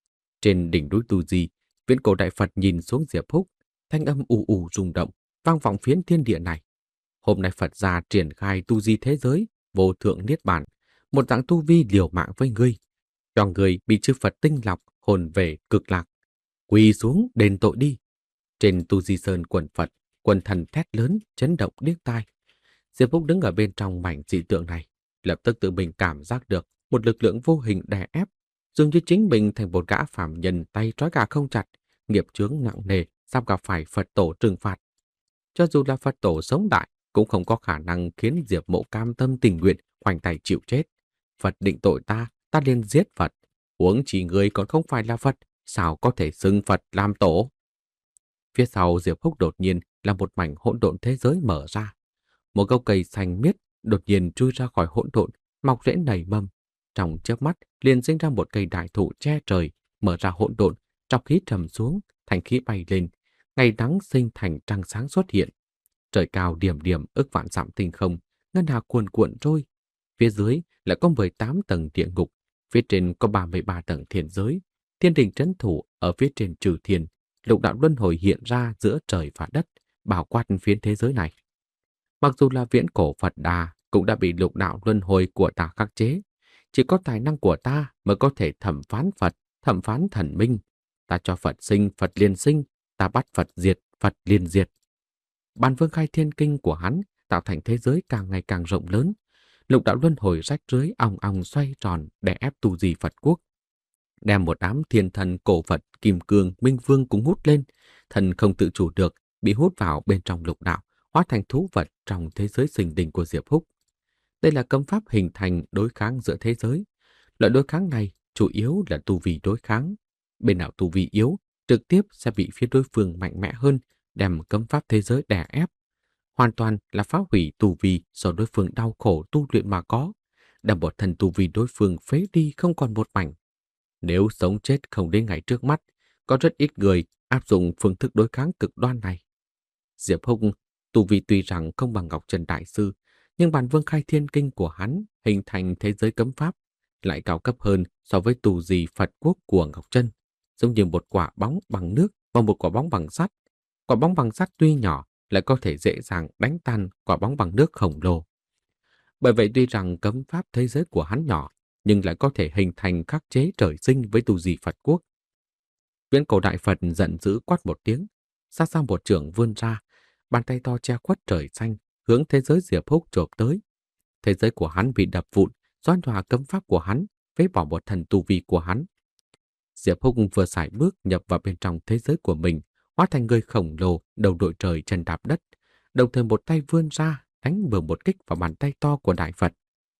Trên đỉnh núi tu di, viễn cổ đại Phật nhìn xuống Diệp Húc, thanh âm ù ù rung động, vang vọng phiến thiên địa này. Hôm nay Phật gia triển khai tu di thế giới, vô thượng niết bàn, một dạng tu vi liều mạng với ngươi, cho người bị chư Phật tinh lọc, hồn về cực lạc. Quỳ xuống đền tội đi. Trên tu di sơn quần Phật, quần thần thét lớn, chấn động điếc tai. Diệp Húc đứng ở bên trong mảnh dị tượng này, lập tức tự mình cảm giác được một lực lượng vô hình đè ép, dường như chính mình thành một gã phàm nhân tay trói gà không chặt, nghiệp chướng nặng nề, sắp gặp phải Phật tổ trừng phạt. Cho dù là Phật tổ sống đại, cũng không có khả năng khiến Diệp Mộ cam tâm tình nguyện khoanh tay chịu chết. Phật định tội ta, ta liền giết Phật. Huống chỉ người còn không phải là Phật, sao có thể xưng Phật làm tổ? Phía sau Diệp Húc đột nhiên là một mảnh hỗn độn thế giới mở ra. Một gốc cây xanh miết đột nhiên chui ra khỏi hỗn độn, mọc rễ nảy mầm. Trong chớp mắt liền sinh ra một cây đại thụ che trời, mở ra hỗn độn, trọc khí trầm xuống, thành khí bay lên, ngày nắng sinh thành trăng sáng xuất hiện. Trời cao điểm điểm ức vạn dặm tinh không, ngân hà cuồn cuộn trôi. Phía dưới lại có mười tám tầng địa ngục, phía trên có ba mươi ba tầng thiên giới, thiên đình trấn thủ ở phía trên trừ thiên, lục đạo luân hồi hiện ra giữa trời và đất, bao quát phiến thế giới này. Mặc dù là viễn cổ Phật Đà cũng đã bị lục đạo luân hồi của ta khắc chế, chỉ có tài năng của ta mới có thể thẩm phán Phật, thẩm phán thần minh. Ta cho Phật sinh, Phật liền sinh, ta bắt Phật diệt, Phật liền diệt. Bản Vương Khai Thiên Kinh của hắn tạo thành thế giới càng ngày càng rộng lớn, lục đạo luân hồi rách rưới ong ong xoay tròn để ép tu di Phật quốc, đem một đám thiên thần cổ Phật Kim Cương Minh Vương cũng hút lên, thần không tự chủ được bị hút vào bên trong lục đạo, hóa thành thú vật trong thế giới sinh đình của Diệp Húc. Đây là cấm pháp hình thành đối kháng giữa thế giới. Loại đối kháng này chủ yếu là tu vi đối kháng. Bên nào tu vi yếu, trực tiếp sẽ bị phía đối phương mạnh mẽ hơn, đem cấm pháp thế giới đè ép. Hoàn toàn là phá hủy tu vi do đối phương đau khổ tu luyện mà có, đem một thần tu vi đối phương phế đi không còn một mảnh. Nếu sống chết không đến ngày trước mắt, có rất ít người áp dụng phương thức đối kháng cực đoan này. Diệp Húc tu vi tuy rằng không bằng Ngọc Trân Đại Sư, nhưng Bản Vương Khai Thiên Kinh của hắn hình thành thế giới cấm pháp lại cao cấp hơn so với tu di Phật quốc của Ngọc Trân, giống như một quả bóng bằng nước và một quả bóng bằng sắt. Quả bóng bằng sắt tuy nhỏ lại có thể dễ dàng đánh tan quả bóng bằng nước khổng lồ. Bởi vậy tuy rằng cấm pháp thế giới của hắn nhỏ, nhưng lại có thể hình thành khắc chế trời sinh với tu di Phật quốc. Viễn cổ đại Phật giận dữ quát một tiếng, xa xa một trường vươn ra, bàn tay to che khuất trời xanh, hướng thế giới Diệp Húc chộp tới. Thế giới của hắn bị đập vụn, do nhòa cấm pháp của hắn, phế bỏ một thần tu vi của hắn. Diệp Húc vừa sải bước nhập vào bên trong thế giới của mình, hóa thành người khổng lồ, đầu đội trời chân đạp đất, đồng thời một tay vươn ra, đánh bừa một kích vào bàn tay to của đại Phật.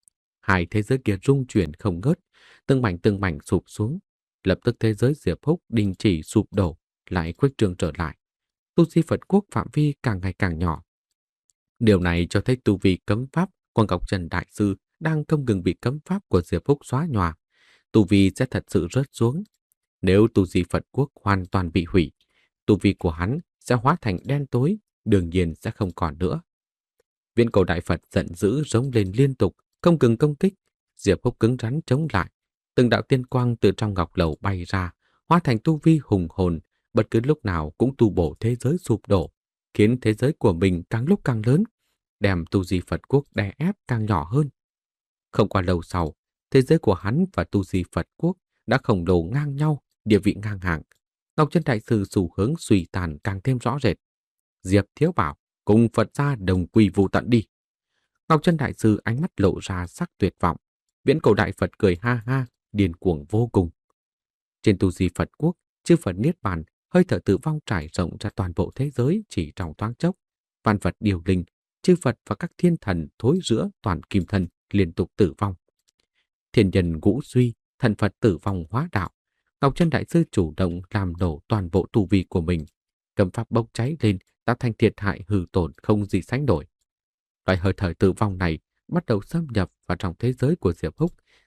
Hai thế giới kia rung chuyển không ngớt, từng mảnh từng mảnh sụp xuống. Lập tức thế giới Diệp Húc đình chỉ sụp đổ, lại khuếch trương trở lại. Tu di Phật quốc phạm vi càng ngày càng nhỏ. Điều này cho thấy tu vi cấm pháp của Ngọc Trân Đại Sư đang không ngừng bị cấm pháp của Diệp Húc xóa nhòa. Tu vi sẽ thật sự rớt xuống. Nếu tu di Phật quốc hoàn toàn bị hủy, tu vi của hắn sẽ hóa thành đen tối, đương nhiên sẽ không còn nữa. Viễn cổ đại Phật giận dữ rống lên liên tục, không ngừng công kích. Diệp Húc cứng rắn chống lại. Từng đạo tiên quang từ trong ngọc lầu bay ra, hóa thành tu vi hùng hồn, bất cứ lúc nào cũng tu bổ thế giới sụp đổ, khiến thế giới của mình càng lúc càng lớn, đem tu di Phật quốc đè ép càng nhỏ hơn. Không qua lâu sau, thế giới của hắn và tu di Phật quốc đã khổng lồ ngang nhau, địa vị ngang hàng. Ngọc Trân Đại Sư xu hướng suy tàn càng thêm rõ rệt. Diệp Thiếu bảo, cùng Phật gia đồng quy vu tận đi. Ngọc Trân Đại Sư ánh mắt lộ ra sắc tuyệt vọng. Viễn cổ đại Phật cười ha ha, điên cuồng vô cùng. Trên tu di Phật quốc, chư Phật niết bàn, hơi thở tử vong trải rộng ra toàn bộ thế giới chỉ trong thoáng chốc. Vạn vật điều linh, chư Phật và các thiên thần thối rữa toàn kim thân liên tục tử vong. Thiên nhân ngũ suy, thần Phật tử vong hóa đạo. Ngọc Trân Đại Sư chủ động làm nổ toàn bộ tu vi của mình. Cấm pháp bốc cháy lên, tạo thành thiệt hại hư tổn không gì sánh nổi. Loại hơi thở tử vong này bắt đầu xâm nhập vào trong thế giới của Diệp Húc,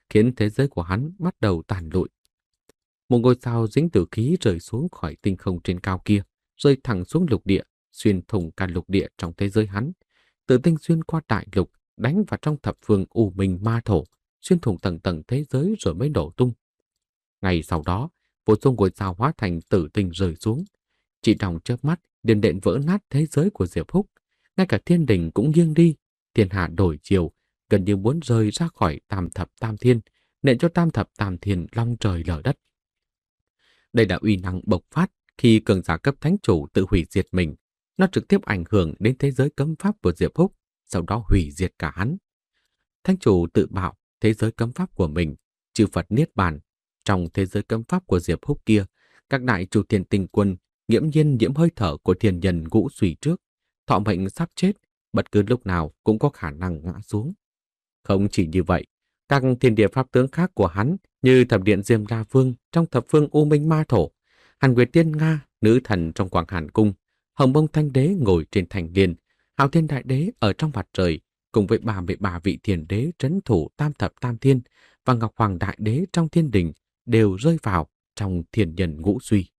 khiến thế giới của hắn bắt đầu tàn lụi. Một ngôi sao dính tử khí rơi xuống khỏi tinh không trên cao kia, rơi thẳng xuống lục địa, xuyên thủng cả lục địa trong thế giới hắn. Từ tinh xuyên qua đại lục, đánh vào trong thập phương u minh ma thổ, xuyên thủng tầng tầng thế giới rồi mới nổ tung. Ngày sau đó, vô số ngôi sao hóa thành tử tinh rơi xuống. Chỉ trong chớp mắt, điện đệm vỡ nát thế giới của Diệp Húc. Ngay cả thiên đình cũng nghiêng đi, thiên hạ đổi chiều, gần như muốn rơi ra khỏi tam thập tam thiên, nện cho tam thập tam thiên long trời lở đất. Đây là uy năng bộc phát khi cường giả cấp thánh chủ tự hủy diệt mình. Nó trực tiếp ảnh hưởng đến thế giới cấm pháp của Diệp Húc, sau đó hủy diệt cả hắn. Thánh chủ tự bạo thế giới cấm pháp của mình, chư Phật niết bàn. Trong thế giới cấm pháp của Diệp Húc kia, các đại chủ thiên tinh quân nghiễm nhiên nhiễm hơi thở của thiên nhân ngũ suy trước, thọ mệnh sắp chết, bất cứ lúc nào cũng có khả năng ngã xuống. Không chỉ như vậy, các thiên địa pháp tướng khác của hắn như thập điện Diêm La Vương trong thập phương U Minh Ma Thổ, Hàn Nguyệt Tiên Nga, nữ thần trong Quảng Hàn Cung, Hồng Bông Thanh Đế ngồi trên thành liên, Hạo Thiên Đại Đế ở trong mặt trời, cùng với ba mươi ba vị thiền đế trấn thủ tam thập tam thiên và Ngọc Hoàng Đại Đế trong thiên đình đều rơi vào trong thiên nhân ngũ suy.